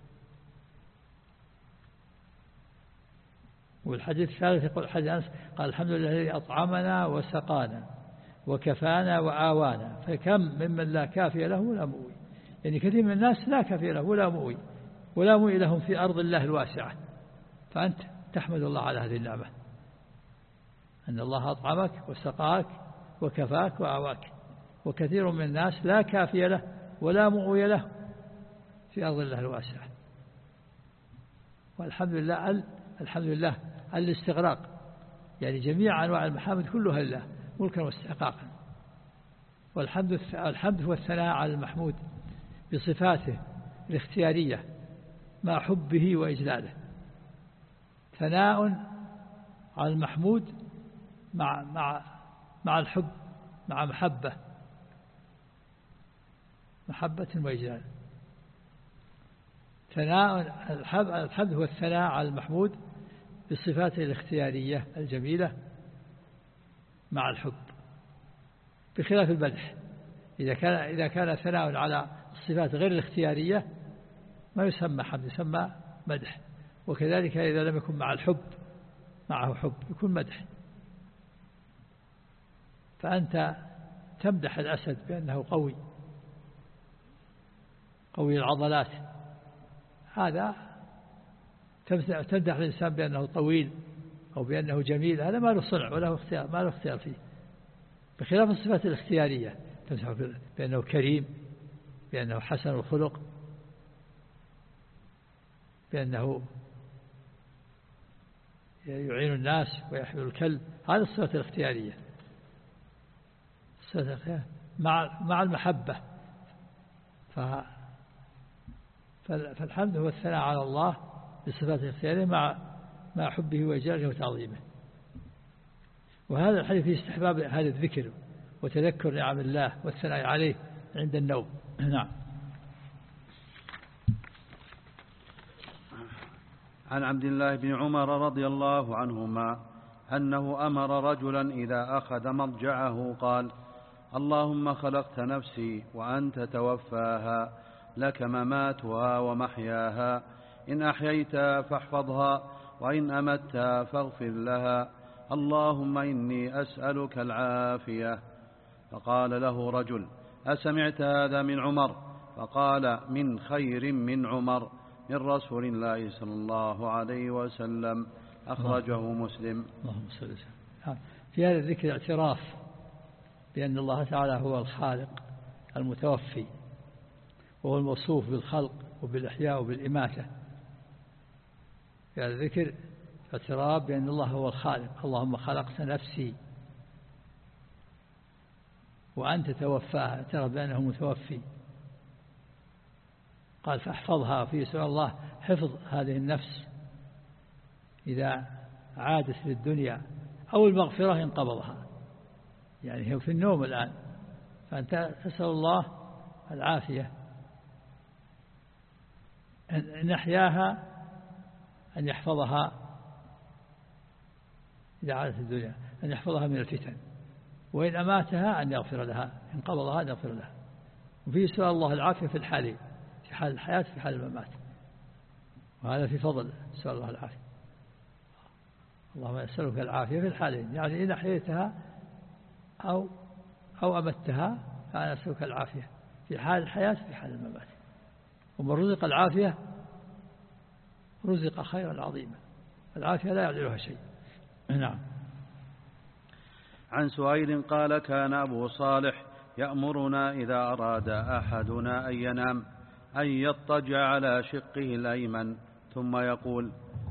والحديث الثالث يقول حديث أنس قال الحمد لله الذي أطعمنا وسقانا وكفانا وآوانا، فكم ممن لا كافي له ولا مؤوي، يعني كثير من الناس لا كافي له ولا مؤوي ولا مؤوي لهم في أرض الله الواسعة، فأنت تحمد الله على هذه النعمة أن الله أطعمك وسقاك وكفاك وآواك. وكثير من الناس لا كافي له ولا مؤوي له في أرض الله الواسعة. والحمد لله الحمد لله الاستغراق، يعني جميع أنواع المحامد كلها لله ملكا واستحقاقا. والحمد الحمد هو الثناء على المحمود بصفاته الاختيارية مع حبه وإجلاله، ثناء على المحمود مع مع مع الحب، مع محبة محبة وإجلال. ثناء الحمد هو الثناء على المحمود بصفاته الاختيارية الجميلة مع الحب، بخلاف المدح. إذا كان إذا كان ثناء على الصفات غير الاختيارية ما يسمى حمد، يسمى مدح. وكذلك إذا لم يكن مع الحب معه حب يكون مدح. فأنت تمدح الأسد بأنه قوي قوي العضلات، هذا تمدح الإنسان بأنه طويل أو بأنه جميل، هذا ما له صنع ولا اختيار، ما له اختيار فيه، بخلاف الصفات الاختيارية تمسح بأنه كريم، بأنه حسن الخلق، بأنه يعين الناس ويحمل الكلب، هذه الصفات الاختيارية. الصفات الاختيارية مع مع المحبة. فالحمد هو الثناء على الله بالصفات الاختيارية مع مع حبه وإجلاله وتعظيمه. وهذا الحديث فيه استحباب هذا الذكر وتذكر نعم الله والثناء عليه عند النوم. نعم. عن عبد الله بن عمر رضي الله عنهما أنه أمر رجلا إذا أخذ مضجعه قال: اللهم خلقت نفسي وأنت توفاها، لك مماتها ومحياها، إن أحييت فاحفظها وإن أمت فاغفر لها، اللهم إني أسألك العافية. فقال له رجل: أسمعت هذا من عمر؟ فقال: من خير من عمر، من رسول الله صلى الله عليه وسلم، أخرجه مسلم. اللهم صل وسلم. في هذا الذكر اعتراف بأن الله تعالى هو الخالق المتوفي، وهو الموصوف بالخلق وبالإحياء وبالإماتة. في هذا الذكر اعتراف بأن الله هو الخالق. اللهم خلقت نفسي وأنت توفاها، اعترف بأنه متوفي. قال: فاحفظها، في سؤال الله حفظ هذه النفس إذا عادت للدنيا أو المغفرة إن قبضها، يعني هي في النوم الآن، فأنت تسأل الله العافية. أن يحياها أن يحفظها إذا عادت الدنيا، أن يحفظها من الفتن، وإن أماتها أن يغفر لها، إن قبضها أن يغفر لها. وفيه سؤال الله العافية في الحالين، في حال الحياة في حال الممات، وهذا في فضل سؤال الله العافية. اللهم أسألك العافية في الحالين، يعني إن أحييتها أو أو أمتها فأنا أسألك العافية في حال الحياة في حال الممات. ومن رزق العافية رزق خيرا عظيما، العافية لا يعدلها شيء. نعم. عن سهيل قال: كان أبو صالح يأمرنا إذا أراد أحدنا أن ينام أن يضطجع على شقه الأيمن ثم يقول: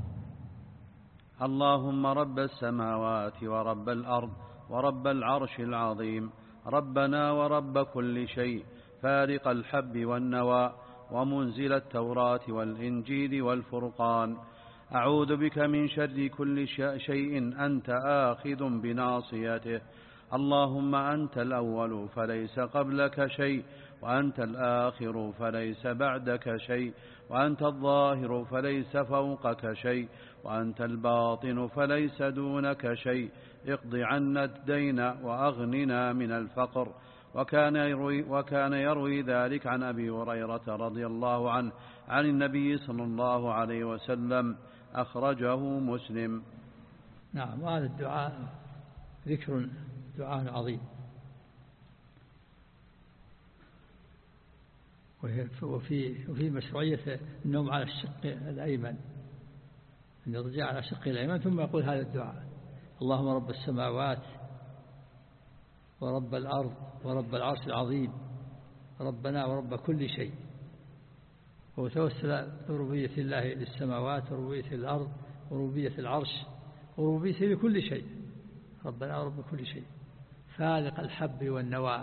اللهم رب السماوات ورب الأرض ورب العرش العظيم، ربنا ورب كل شيء، فارق الحب والنوى، ومنزل التوراة والإنجيل والفرقان، أعوذ بك من شر كل شيء أنت آخذ بناصيته، اللهم أنت الأول فليس قبلك شيء، وأنت الآخر فليس بعدك شيء، وأنت الظاهر فليس فوقك شيء، وأنت الباطن فليس دونك شيء، اقض عنا الدين وأغننا من الفقر. وكان يروي, وكان يروي ذلك عن أبي هريرة رضي الله عنه عن النبي صلى الله عليه وسلم، أخرجه مسلم. نعم. وهذا الدعاء ذكر دعاء عظيم، وفي وفي مشروعية النوم على الشق الأيمن، أن يرجع على شق الأيمن ثم يقول هذا الدعاء: اللهم رب السماوات ورب الأرض ورب العرش العظيم، ربنا ورب كل شيء. وتوسل بربوبية الله للسماوات وربوبية الأرض وربوبية العرش وربوبية لكل شيء، ربنا ورب كل شيء، فالق الحب والنوى،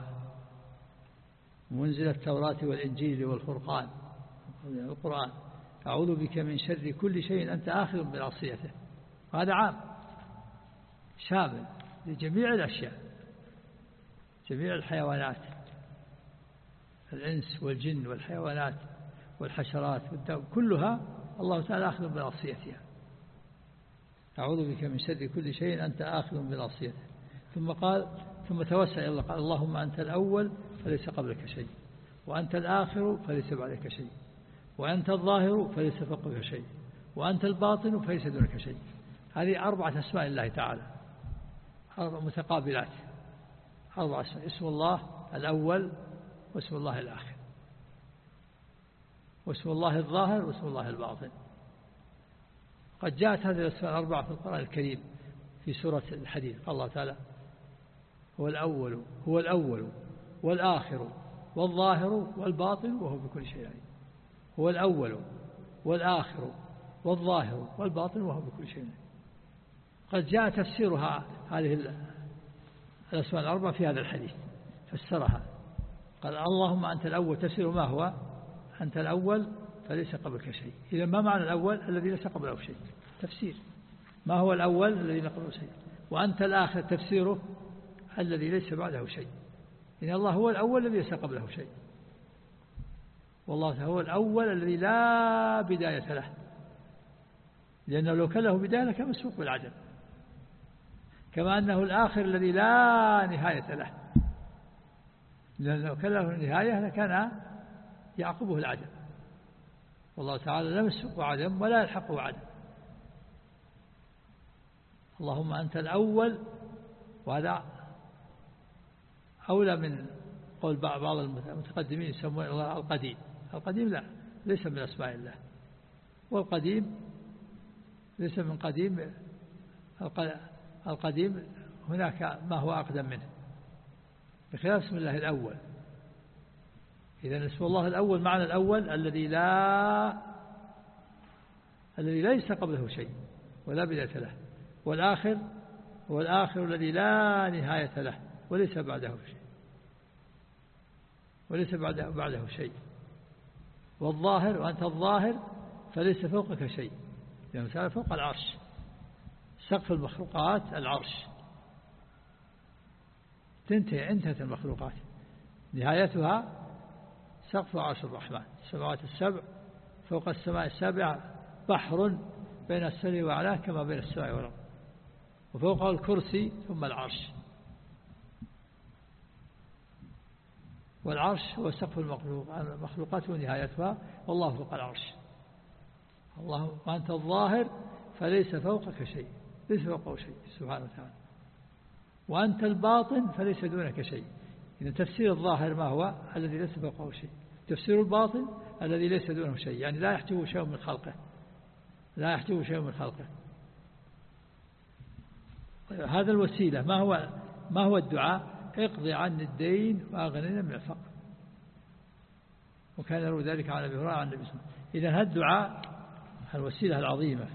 منزل التوراة والإنجيل والفرقان القرآن، أعوذ بك من شر كل شيء أنت آخذ بناصيته. وهذا عام شامل لجميع الأشياء، جميع الحيوانات، الإنس والجن والحيوانات والحشرات والدواب كلها الله تعالى آخذ بناصيتها. أعوذ بك من شر كل شيء أنت آخذ بناصيته. ثم قال ثم توسل إلى الله قال: اللهم أنت الأول فليس قبلك شيء، وأنت الآخر فليس بعدك شيء، وأنت الظاهر فليس فوقك شيء، وأنت الباطن فليس دونك شيء. هذه أربعة أسماء الله تعالى، أربع متقابلات، أربع أسماء: اسم الله الأول، واسم الله الآخر، واسم الله الظاهر، واسم الله الباطن. قد جاءت هذه الأسماء الأربعة في القرآن الكريم في سورة الحديد قال الله تعالى هو الأول هو الأول والآخر والظاهر والباطن وهو بكل شيء عليم. هو الأول والآخر والظاهر والباطن وهو بكل شيء عليم. قد جاء تفسيرها هذه الأسماء الأربعة في هذا الحديث فسرها قال اللهم أنت الأول. تفسير ما هو؟ أنت الأول فليس قبلك شيء. إذا ما معنى الأول؟ الذي ليس قبله شيء. تفسير ما هو الأول؟ الذي ليس قبله شيء. وأنت الآخر تفسيره الذي ليس بعده شيء. إن الله هو الأول الذي ليس قبله شيء، والله هو الأول الذي لا بداية له، لأنه لو كان له بداية لكان مسبوق بالعدم، كما أنه الآخر الذي لا نهاية له، لأنه لو كان له نهاية لكان يعقبه العدم، والله تعالى لا مسبوق عدم ولا يلحقه عدم. اللهم أنت الأول، وهذا أولى من قول بعض المتقدمين يسمون الله القديم. القديم لا، ليس من أسماء الله، والقديم ليس من قديم. القديم هناك ما هو أقدم منه بخلاف اسم الله الأول. إذن اسم الله الأول معنى الأول الذي لا الذي ليس قبله شيء ولا بداية له، والآخر هو الآخر الذي لا نهاية له وليس بعده شيء وليس بعده, بعده شيء والظاهر وأنت الظاهر فليس فوقك شيء، لأنه تعالى فوق العرش، سقف المخلوقات العرش، تنتهي انتهت المخلوقات نهايتها سقف عرش الرحمن. السماوات السبع فوق السماء السابعة بحر بين السماء وعلاه كما بين السماء والأرض، وفوقه الكرسي ثم العرش، والعرش هو سقف المخلوقات ونهايتها، والله فوق العرش. الله وأنت الظاهر فليس فوقك شيء، ليس فوقه شيء سبحانه وتعالى، وأنت الباطن فليس دونك شيء. إذا تفسير الظاهر ما هو؟ الذي ليس فوقه شيء. تفسير الباطن الذي ليس دونه شيء، يعني لا يحتوي شيء من خلقه، لا يحتوي شيء من خلقه. هذا الوسيلة ما هو ما هو الدعاء؟ اقضي عني الدين وأغننا من الفقر، وكان يروي ذلك عن أبي هريرة عن النبي صلى الله عليه وسلم. إذا هذا الدعاء الوسيلة العظيمة،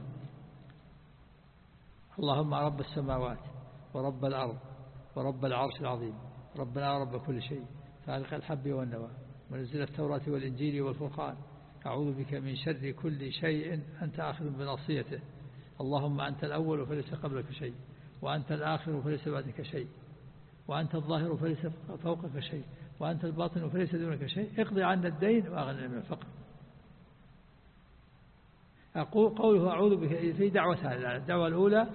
اللهم رب السماوات ورب الأرض ورب العرش العظيم ربنا رب كل شيء فالق الحب والنوى منزل التوراة والإنجيل والفرقان أعوذ بك من شر كل شيء أنت آخذ بناصيته، اللهم أنت الأول فليس قبلك شيء، وأنت الآخر فليس بعدك شيء، وأنت الظاهر فليس فوقك شيء، وأنت الباطن فليس دونك شيء، اقضي عنا الدين وأغننا من الفقر. أقول قوله أعوذ بك في دعوتها، الدعوة الأولى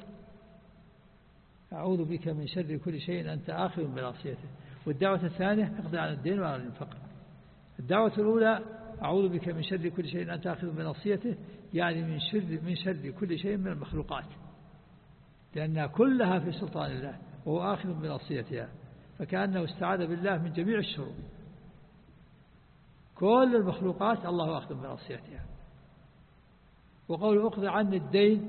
أعوذ بك من شر كل شيء أنت آخذ بناصيته، والدعوة الثانية اقضي عنا الدين وأغننا من الفقر. الدعوة الأولى أعوذ بك من شر كل شيء أنت آخذ بناصيته، يعني من شر من شر كل شيء من المخلوقات، لأنها كلها في سلطان الله وهو آخذ بناصيتها، فكأنه استعاذ بالله من جميع الشرور. كل المخلوقات الله آخذ بناصيتها. وقوله اقضي عني الدين،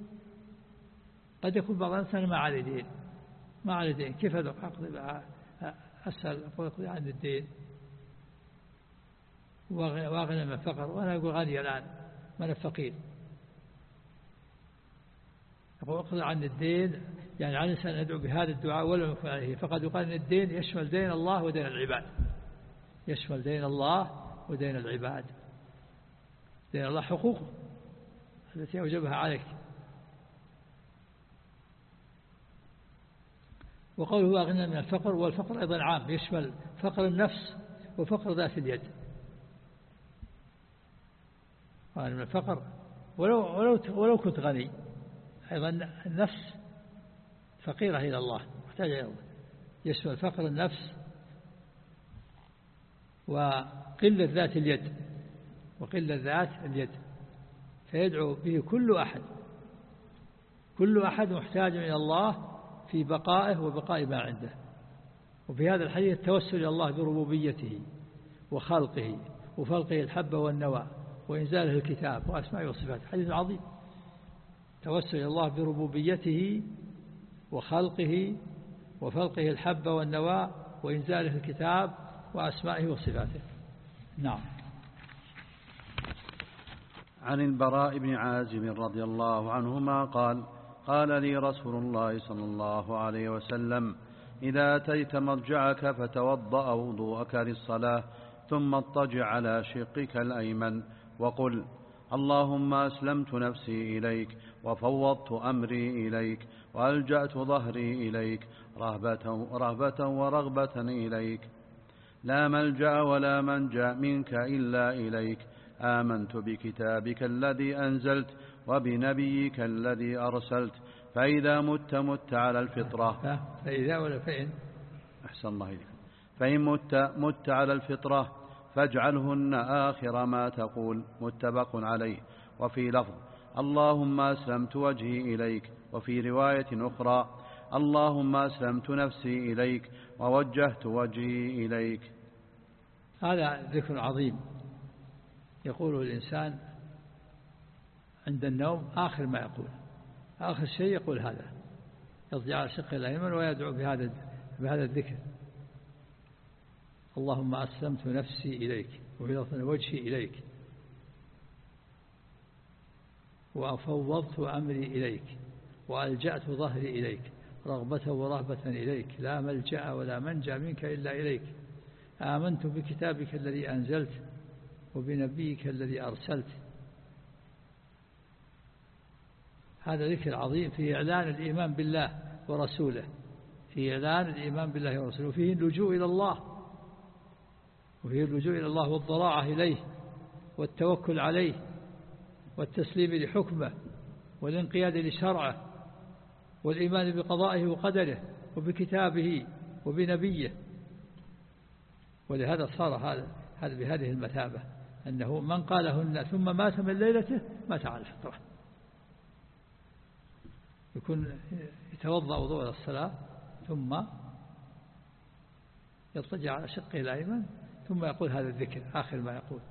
قد يكون بعض الناس ما عليه دين، ما عليه دين، كيف أقضي؟ أسأل أقول اقضي عني الدين واغنى من الفقر، وأنا أقول غني الآن ما أنا فقير. أقول اقضي عني الدين، يعني على الإنسان أن يدعو بهذا الدعاء ولم يكن عليه، فقد يقال أن الدين يشمل دين الله ودين العباد، يشمل دين الله ودين العباد. دين الله حقوقه التي أوجبها عليك. وقوله أغنى من الفقر، والفقر أيضا عام، يشمل فقر النفس وفقر ذات اليد. أغنى من الفقر ولو, ولو, ولو كنت غني، أيضا النفس فقيرة إلى الله محتاجة إلى الله، يشمل فقر النفس وقلة ذات اليد، وقلة ذات اليد، فيدعو به كل أحد، كل أحد محتاج إلى الله في بقائه وبقاء ما عنده. وفي هذا الحديث التوسل إلى الله بربوبيته وخلقه وفلقه الحب والنوى وإنزاله الكتاب وأسمائه وصفاته، حديث عظيم. توسل إلى الله بربوبيته وخلقه وفلقه الحب والنوى وإنزاله الكتاب وأسمائه وصفاته. نعم. عن البراء بن عازب رضي الله عنهما قال قال لي رسول الله صلى الله عليه وسلم إذا أتيت مرجعك فتوضأ وضوءك للصلاة ثم اضطجع على شقك الأيمن وقل اللهم أسلمت نفسي إليك وفوضت أمري إليك وألجأت ظهري إليك رهبة, رهبة ورغبة إليك لا ملجأ ولا منجأ منك إلا إليك آمنت بكتابك الذي أنزلت وبنبيك الذي أرسلت فإذا مت مت على الفطرة فإذا ولا فإن أحسن الله إليك فإن مت مت على الفطرة فاجعلهن آخر ما تقول متفق عليه. وفي لفظ اللهم أسلمت وجهي إليك، وفي رواية أخرى اللهم أسلمت نفسي إليك ووجهت وجهي إليك. هذا ذكر عظيم يقوله الإنسان عند النوم آخر ما يقول، آخر شيء يقول هذا، يضجع على شقه الأيمن ويدعو بهذا بهذا الذكر اللهم أسلمت نفسي إليك ووجهي إليك وأفوضت أمري إليك وألجأت ظهري إليك رغبة ورهبة إليك لا ملجأ ولا منجأ منك إلا إليك آمنت بكتابك الذي أنزلت وبنبيك الذي أرسلت. هذا ذكر عظيم فيه إعلان الإيمان بالله ورسوله، فيه إعلان الإيمان بالله ورسوله، وفيه اللجوء إلى الله، وفيه اللجوء إلى الله والضراعة إليه والتوكل عليه والتسليم لحكمه والانقياد لشرعه والإيمان بقضائه وقدره وبكتابه وبنبيه. ولهذا صار هذا هذا بهذه المثابة أنه من قالهن ثم مات من ليلته مات على الفطرة، يكون يتوضأ وضوء الصلاة ثم يضطجع على شقه الأيمن ثم يقول هذا الذكر آخر ما يقول.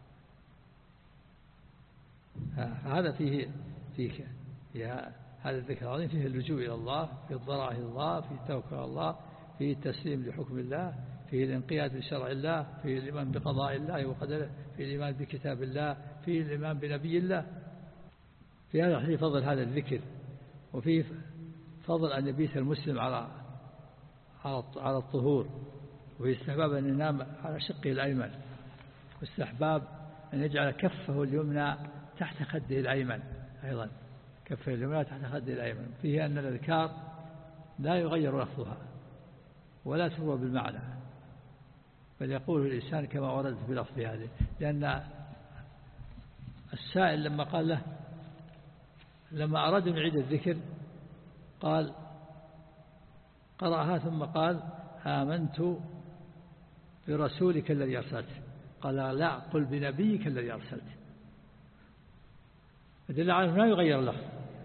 هذا فيه فيه هذا الذكر العظيم فيه اللجوء إلى الله، فيه الضراعة إلى الله، فيه التوكل على الله، فيه التسليم لحكم الله، فيه الانقياد لشرع الله، فيه الإيمان بقضاء الله وقدره، فيه الإيمان بكتاب الله، فيه الإيمان بنبي الله. في هذا فيه فضل هذا الذكر، وفيه فضل أن يبيت المسلم على على الطهور، وفي استحباب أن ينام على شقه الأيمن، واستحباب أن يجعل كفه اليمنى تحت خده الأيمن، أيضا كفه اليمنى تحت خده الأيمن. فيه أن الأذكار لا يغير لفظها ولا تروى بالمعنى، بل يقول الإنسان كما وردت بلفظ هذه، لأن السائل لما قال له لما أراد أن يعيد الذكر قال قرأها ثم قال آمنت برسولك الذي أرسلت، قال لا قل بنبيك الذي أرسلت، فدل على أنه لا يغير اللفظ.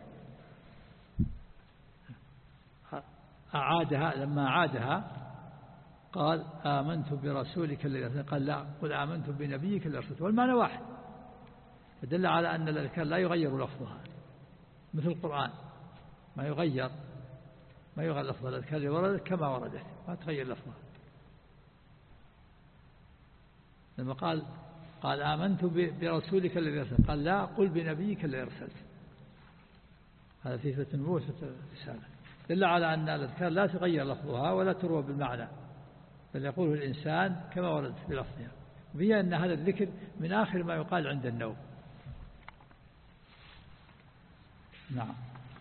أعادها لما أعادها قال آمنت برسولك الذي أرسلت، قال لا قل آمنت بنبيك الذي أرسلت، والمعنى واحد، فدل على أن الأذكار لا يغير لفظها مثل القرآن ما يغير ما يغير لفظ الأذكار وردت كما وردت ما تغير لفظها. لما قال قال آمنت برسولك الذي أرسلت، قال لا قل بنبيك الذي أرسلت، هذا في فتن النبوة رسالة، دل على أن الأذكار لا تغير لفظها ولا تروى بالمعنى، بل يقوله الإنسان كما وردت بلفظها، وهي أن هذا الذكر من آخر ما يقال عند النوم. نعم.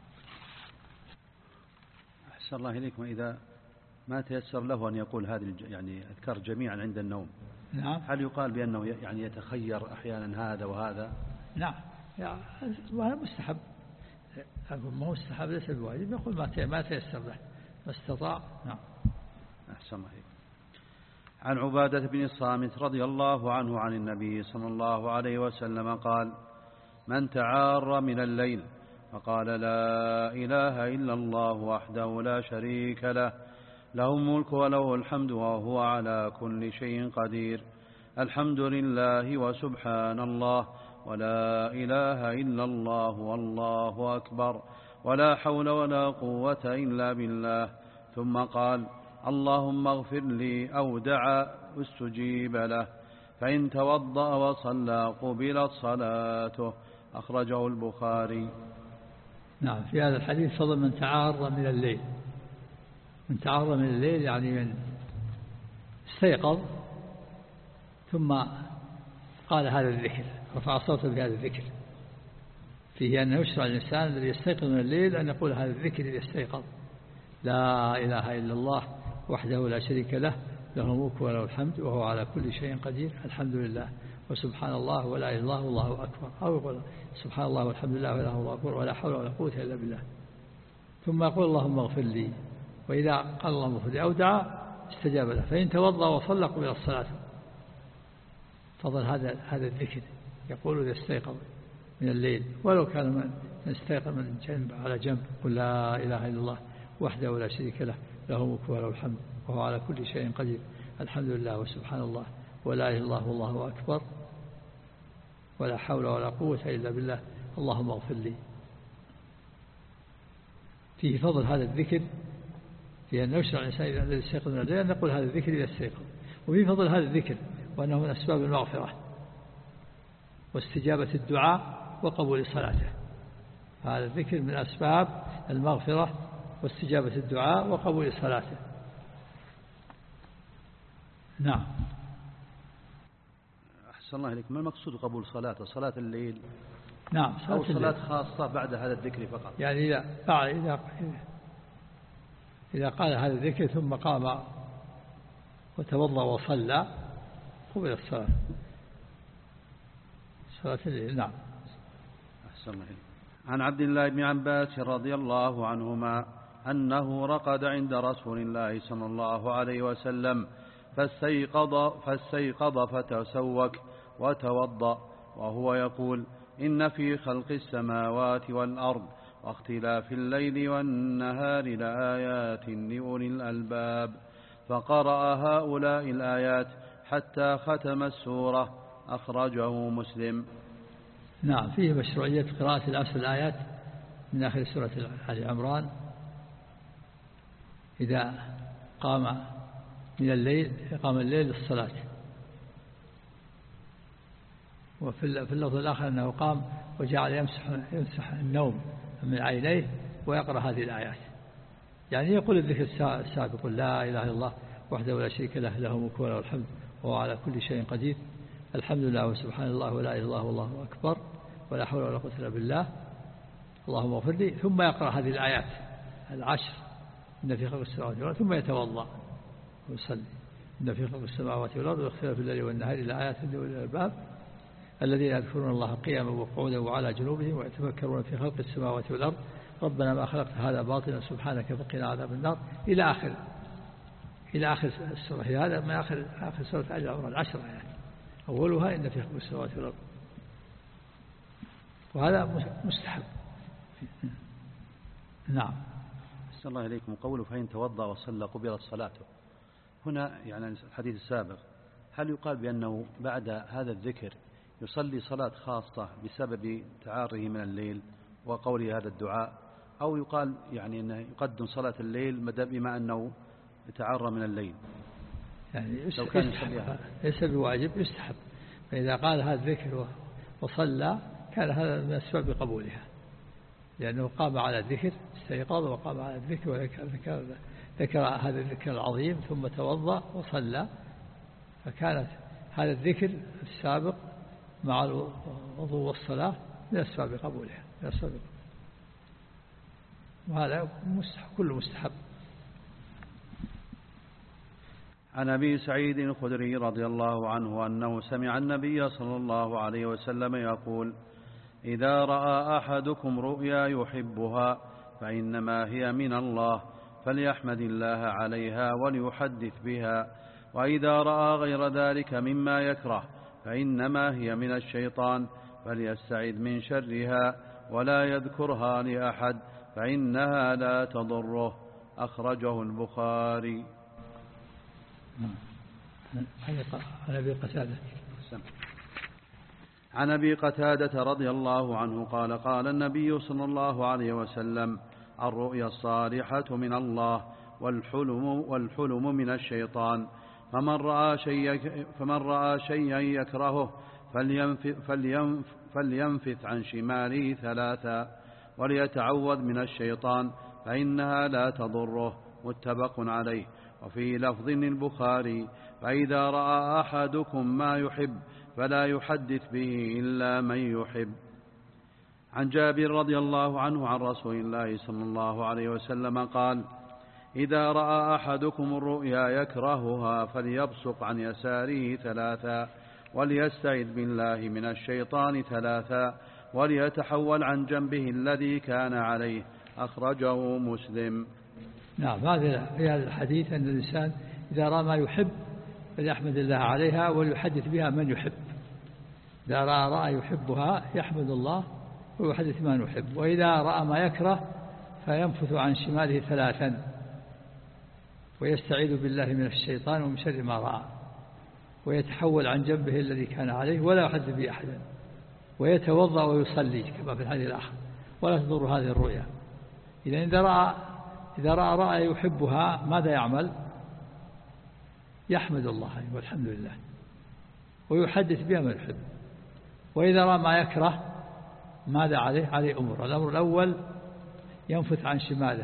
أحسن الله إليكم. إذا ما تيسر له أن يقول هذه يعني أذكار جميعا عند النوم، نعم، هل يقال بأنه يعني يتخير أحيانا هذا وهذا؟ نعم، يعني هذا مستحب، ما هو مستحب ليس بواجب، يقول ما ما تيسر له ما استطاع. نعم. أحسن الله إليكم. عن عبادة بن الصامت رضي الله عنه عن النبي صلى الله عليه وسلم قال من تعار من الليل فقال لا إله إلا الله وحده لا شريك له له الملك وله الحمد وهو على كل شيء قدير الحمد لله وسبحان الله ولا إله إلا الله والله أكبر ولا حول ولا قوة إلا بالله. ثم قال: اللهم اغفر لي، أو دعا استجيب له. فإن توضأ وصلى قبلت صلاته. أخرجه البخاري. نعم. في هذا الحديث فضل من تعار من الليل. من تعار من الليل يعني من استيقظ ثم قال هذا الذكر، رفع صوته بهذا الذكر. فيه أنه يشرع الإنسان الذي يستيقظ من الليل أن يقول هذا الذكر إذا استيقظ: لا إله إلا الله وحده لا شريك له، له الملك وله الحمد وهو على كل شيء قدير، الحمد لله وسبحان الله ولا إله إلا الله والله أكبر. أو يقول سبحان الله والحمد لله ولا إله إلا الله أكبر ولا حول ولا قوة إلا بالله. ثم يقول: اللهم اغفر لي. وإذا قال اللهم اغفر لي أو دعا استجاب له. فإن توضأ وصلى قبل الصلاة. فضل هذا هذا الذكر يقول إذا استيقظ من الليل، ولو كان من استيقظ من جنب على جنب: قل لا إله إلا الله وحده لا شريك له، له الملك وله الحمد وهو على كل شيء قدير، الحمد لله وسبحان الله ولا إله إلا الله والله أكبر ولا حول ولا قوة إلا بالله، اللهم اغفر لي. فيه فضل هذا الذكر، فيه أن يشرع الإنسان إذا استيقظ من الليل أن يقول هذا الذكر إذا استيقظ. وفيه فضل هذا الذكر وأنه من أسباب المغفرة واستجابة الدعاء وقبول صلاته. هذا الذكر من أسباب المغفرة واستجابة الدعاء وقبول صلاته. نعم. أحسن الله إليك. ما المقصود قبول صلاته؟ صلاة الليل؟ نعم. أو صلاة خاصة بعد هذا الذكر فقط؟ يعني إذا بعد إذا إذا قال هذا الذكر ثم قام وتوضأ وصلى قبل الصلاة، صلاة الليل. نعم. أحسن الله. عن عبد الله بن عباس رضي الله عنهما أنه رقد عند رسول الله صلى الله عليه وسلم فاستيقظ, فاستيقظ فتسوك وتوضأ وهو يقول: إن في خلق السماوات والأرض واختلاف الليل والنهار لآيات لأولي الألباب. فقرأ هؤلاء الآيات حتى ختم السورة. أخرجه مسلم. نعم. فيه مشروعية قراءة العشر الآيات من آخر سورة آل عمران إذا قام من الليل، قام الليل للصلاة. وفي اللفظ الآخر أنه قام وجعل يمسح, يمسح النوم من عينيه ويقرأ هذه الآيات. يعني يقول الذكر السابق: لا إله إلا الله وحده لا شريك له، له الملك وله الحمد وهو على كل شيء قدير، الحمد لله وسبحان الله ولا إله إلا الله والله أكبر ولا حول ولا قوة إلا بالله، اللهم اغفر لي. ثم يقرأ هذه الآيات العشر: إن في خلق السماوات والأرض، ثم يتوضأ ويصلي: إن في خلق السماوات والأرض واختلاف الليل والنهار لآيات لأولي الألباب الذين يذكرون الله قياما وقعودا وعلى جنوبهم ويتفكرون في خلق السماوات والأرض ربنا ما خلقت هذا باطلا سبحانك فقنا عذاب النار، إلى آخر إلى آخر السورة. هذا من آخر آخر سورة آل عمران، عشر آيات أولها إن في خلق السماوات والأرض. وهذا مستحب. نعم. أحسن الله إليكم. قوله فإن توضأ وصلى قبلت صلاته، هنا يعني الحديث السابق هل يقال بأنه بعد هذا الذكر يصلي صلاة خاصة بسبب تعاره من الليل وقوله هذا الدعاء، أو يقال يعني أنه يقدم صلاة الليل بما أنه يتعار من الليل؟ يعني لو كان يصليها ليس بواجب، يستحب. فإذا قال هذا الذكر وصلى كان هذا من أسباب قبولها، لأنه قام على الذكر، استيقظ وقام على الذكر وذكر ذكر هذا الذكر العظيم ثم توضأ وصلى، فكانت هذا الذكر السابق مع الوضوء والصلاة من أسباب قبولها، من أسباب قبولها. وهذا مستحب، كله مستحب. عن أبي سعيد الخدري رضي الله عنه أنه سمع النبي صلى الله عليه وسلم يقول: إذا رأى أحدكم رؤيا يحبها فإنما هي من الله فليحمد الله عليها وليحدث بها، وإذا رأى غير ذلك مما يكره فإنما هي من الشيطان فليستعذ من شرها ولا يذكرها لأحد فإنها لا تضره. أخرجه البخاري. عن أبي قتادة عن أبي قتادة رضي الله عنه قال قال النبي صلى الله عليه وسلم الرؤيا الصالحة من الله والحلم, والحلم من الشيطان فمن رأى, شيء فمن رأى شيئا يكرهه فلينفث, فلينفث, فلينفث عن شماله ثلاثا وليتعوذ من الشيطان فإنها لا تضره. متفق عليه. وفي لفظ البخاري فإذا رأى أحدكم ما يحب فلا يحدث به إلا من يحب. عن جابر رضي الله عنه عن رسول الله صلى الله عليه وسلم قال إذا رأى أحدكم الرؤيا يكرهها فليبصق عن يساره ثلاثا وليستعذ بالله من الشيطان ثلاثا وليتحول عن جنبه الذي كان عليه. أخرجه مسلم. نعم. هذا في هذا الحديث أن الإنسان إذا رأى ما يحب فليحمد الله عليها وليحدث بها من يحب. إذا رأى رأى يحبها يحمد الله ويحدث ما يحب. وإذا رأى ما يكره فينفث عن شماله ثلاثا ويستعيذ بالله من الشيطان ومن شر ما رأى ويتحول عن جنبه الذي كان عليه ولا يحدث به أحدا ويتوضأ ويصلي كما في الحديث الآخر ولا تضر هذه الرؤيا. إذا إذا رأى إذا رأى رأى يحبها ماذا يعمل؟ يحمد الله والحمد لله ويحدث بها من يحب. وإذا رأى ما يكره ماذا عليه؟ عليه أمور. الأمر الأول ينفث عن شماله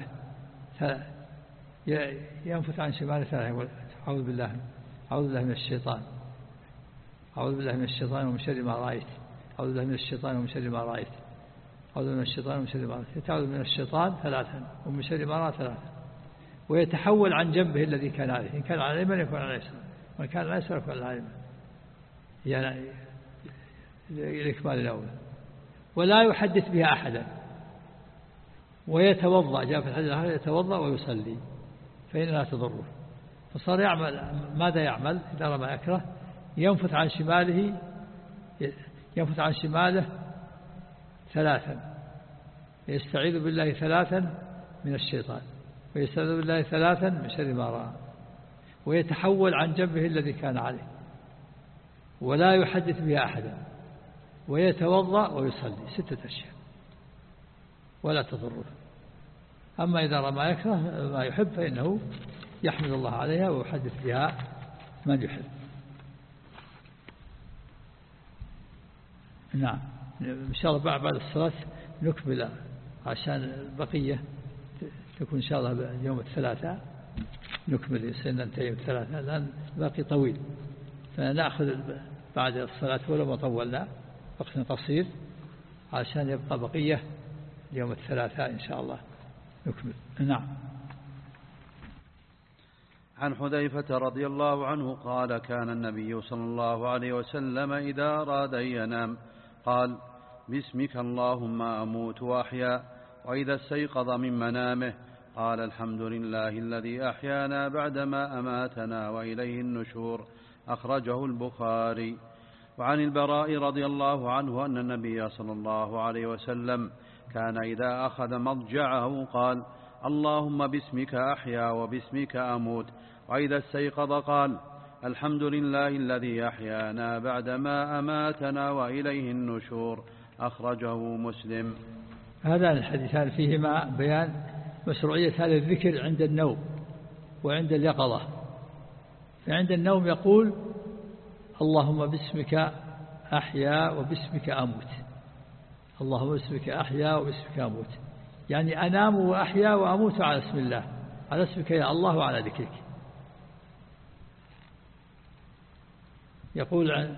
ينفث عن شماله ثلاثة. أعوذ بالله أعوذ بالله من الشيطان أعوذ بالله من الشيطان ومن شر ما رأيت أعوذ بالله من الشيطان ومن شر ما رأيت أعوذ بالله من الشيطان ومن شر ما رأيت يتعوذ من الشيطان ثلاثا ومن شر ما رأى ثلاثا ويتحول عن جنبه الذي كان عليه. إن كان على اليمين يكون على اليسار وإن كان على اليسار يكون على اليمين يعني الإكمال الأول. ولا يحدث بها أحدا ويتوضأ. جاء في الحديث الآخر يتوضأ ويصلي فإن لا تضره. فصار يعمل ماذا يعمل؟ إذا رأى ما يكره ينفث عن شماله ينفث عن شماله ثلاثا يستعيذ بالله ثلاثا من الشيطان ويستعيذ بالله ثلاثا من شر ما رأى ويتحول عن جنبه الذي كان عليه ولا يحدث بها أحدا ويتوضأ ويصلي ستة أشياء ولا تضره. أما إذا رأى ما يكره ما يحب فإنه يحمد الله عليها ويحدث بها من يحب. نعم. إن شاء الله بعد الصلاة نكمل عشان البقية تكون إن شاء الله يوم الثلاثاء نكمل سننتهي يوم الثلاثاء لأن باقي طويل فنأخذ بعد الصلاة ولو ما طولنا وقت قصير عشان يبقى بقية يوم الثلاثاء إن شاء الله نكمل. نعم. عن حذيفة رضي الله عنه قال كان النبي صلى الله عليه وسلم إذا أراد أن ينام قال باسمك اللهم أموت وأحيا. وإذا استيقظ من منامه قال الحمد لله الذي أحيانا بعدما أماتنا وإليه النشور. أخرجه البخاري. وعن البراء رضي الله عنه أن النبي صلى الله عليه وسلم كان إذا أخذ مضجعه قال اللهم باسمك أحيا وباسمك أموت. وإذا استيقظ قال الحمد لله الذي أحيانا بعدما أماتنا وإليه النشور. أخرجه مسلم. هذا الحديثان فيهما بيان مشروعية هذا الذكر عند النوم وعند اليقظة. فعند النوم يقول اللهم باسمك أحيا وباسمك أموت. اللهم باسمك أحيا وباسمك أموت يعني أنام وأحيا وأموت على اسم الله على اسمك يا الله وعلى ذكرك. يقول عن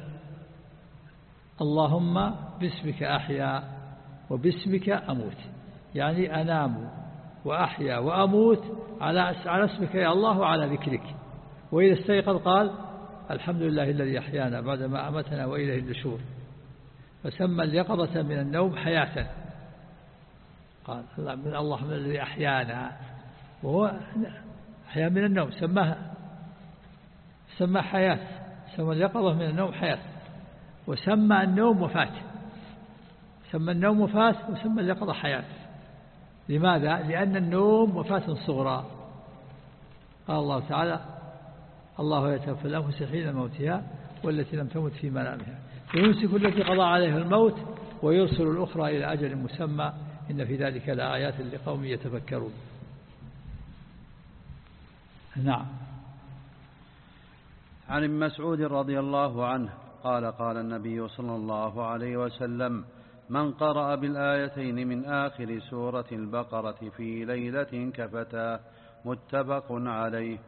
اللهم باسمك أحيا وباسمك أموت يعني أنام وأحيا وأموت على على اسمك يا الله وعلى ذكرك. وإذا استيقظ قال الحمد لله الذي أحيانا بعدما أماتنا وإليه النشور. فسمى اليقظة من النوم حياة. قال من الله من الذي أحيانا وهو أحيا من النوم سماها سمى حياة. سمى اليقظة من النوم حياة وسمى النوم وفاة. سمى النوم وفاة وسمى اليقظة حياة. لماذا؟ لأن النوم وفاة صغرى. قال الله تعالى الله يتوفى الأنفس حين موتها والتي لم تمت في منامها ويمسك التي قضى عليها الموت ويرسل الأخرى إلى أجل مسمى إن في ذلك لآيات لقوم يتفكرون. نعم. عن ابن مسعود رضي الله عنه قال قال النبي صلى الله عليه وسلم من قرأ بالآيتين من آخر سورة البقرة في ليلة كفتاه متفق عليه.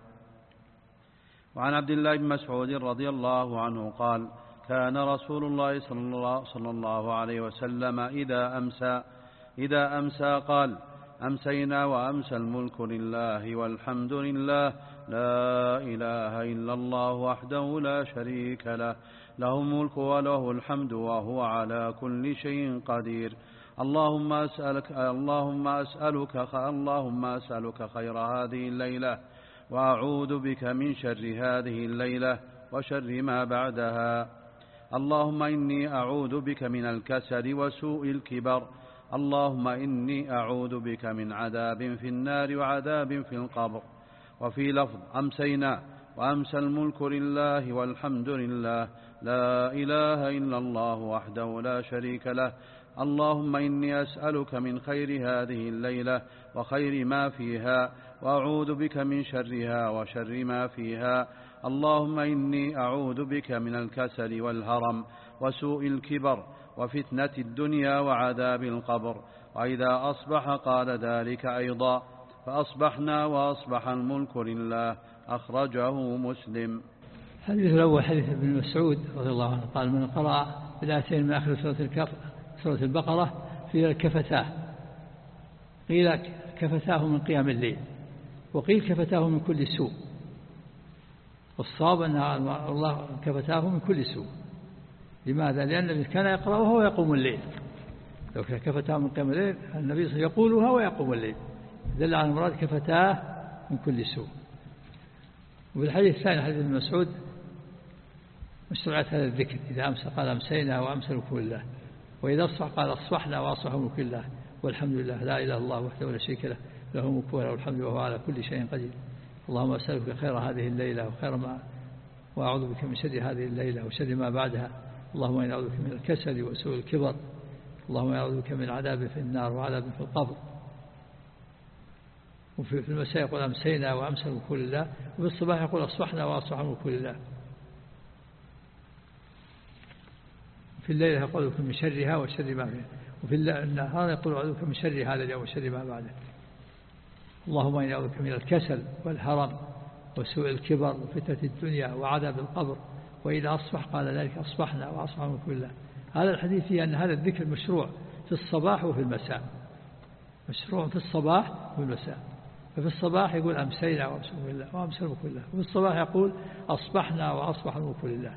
وعن عبد الله بن مسعود رضي الله عنه قال كان رسول الله صلى الله عليه وسلم إذا أمسى إذا أمسى قال أمسينا وأمسى الملك لله والحمد لله لا إله إلا الله وحده لا شريك له له الملك وله الحمد وهو على كل شيء قدير اللهم أسألك اللهم أسألك اللهم أسألك خير هذه الليلة وأعوذ بك من شر هذه الليلة وشر ما بعدها اللهم إني أعوذ بك من الكسل وسوء الكبر اللهم إني أعوذ بك من عذاب في النار وعذاب في القبر. وفي لفظ أمسينا وأمسى الملك لله والحمد لله لا إله إلا الله وحده لا شريك له اللهم إني أسألك من خير هذه الليلة وخير ما فيها وأعوذ بك من شرها وشر ما فيها اللهم إني أعوذ بك من الكسل والهرم وسوء الكبر وفتنة الدنيا وعذاب القبر. وإذا أصبح قال ذلك أيضا فأصبحنا وأصبح الملك لله أخرجه مسلم. الحديث الأول حديث ابن مسعود رضي الله عنه قال من قرأ بالآيتين من آخر سورة البقرة في كفتاه قيل كفتاه من قيام الليل وقيل كفتاه من كل سوء والصواب أن الله كفتاه من كل سوء. لماذا؟ لأن النبي كان يقرأها ويقوم الليل لو كفتاه من قيام الليل النبي يقولها ويقوم الليل دل على المراد كفتاه من كل سوء. وبالحديث الثاني حديث ابن مسعود مشروعات هذا الذكر إذا أمسى قال أمسينا وأمسى الملك لله وإذا أصبح قال أصبحنا وأصبح الملك لله والحمد لله لا إله إلا الله وحده لا شريك له له الملك وله الحمد وهو على كل شيء قدير اللهم أسألك خير هذه الليلة وخير ما وأعوذ بك من شر هذه الليلة وشر ما بعدها اللهم إني أعوذ بك من الكسل وسوء الكبر اللهم إني أعوذ بك من عذاب في النار وعذاب في القبر. وفي المساء يقول أمسينا وأمسى الملك لله وفي الصباح يقول أصبحنا وأصبح الملك لله. في الليل يقول بك من شرها وشر ما فيها وفي النهار يقول أعوذ بك من شر هذا اليوم وشر ما بعده اللهم إني أعوذ بك من الكسل والهرم وسوء الكبر وفتنة الدنيا وعذاب القبر وإذا أصبح قال ذلك أصبحنا وأصبح الملك لله. هذا الحديث فيه أن هذا الذكر مشروع في الصباح وفي المساء مشروع في الصباح وفي المساء. ففي الصباح يقول أمسينا وأمسى لله وأمسى الملك لله وفي الصباح يقول أصبحنا وأصبح الملك لله.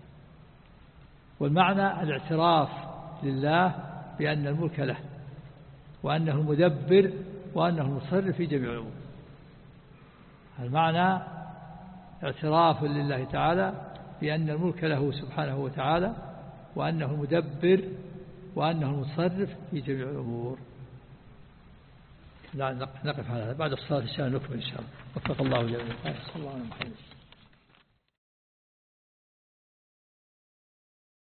والمعنى الاعتراف لله بأن الملك له وأنه المدبر وأنه المتصرف في جميع الأمور. المعنى اعتراف لله تعالى بأن الملك له سبحانه وتعالى وأنه المدبر وأنه المتصرف في جميع الأمور. لا نقف على هذا بعد الصلاة إن شاء الله نكمل إن شاء الله. وفق الله جميعا. صلى الله عليه وسلم.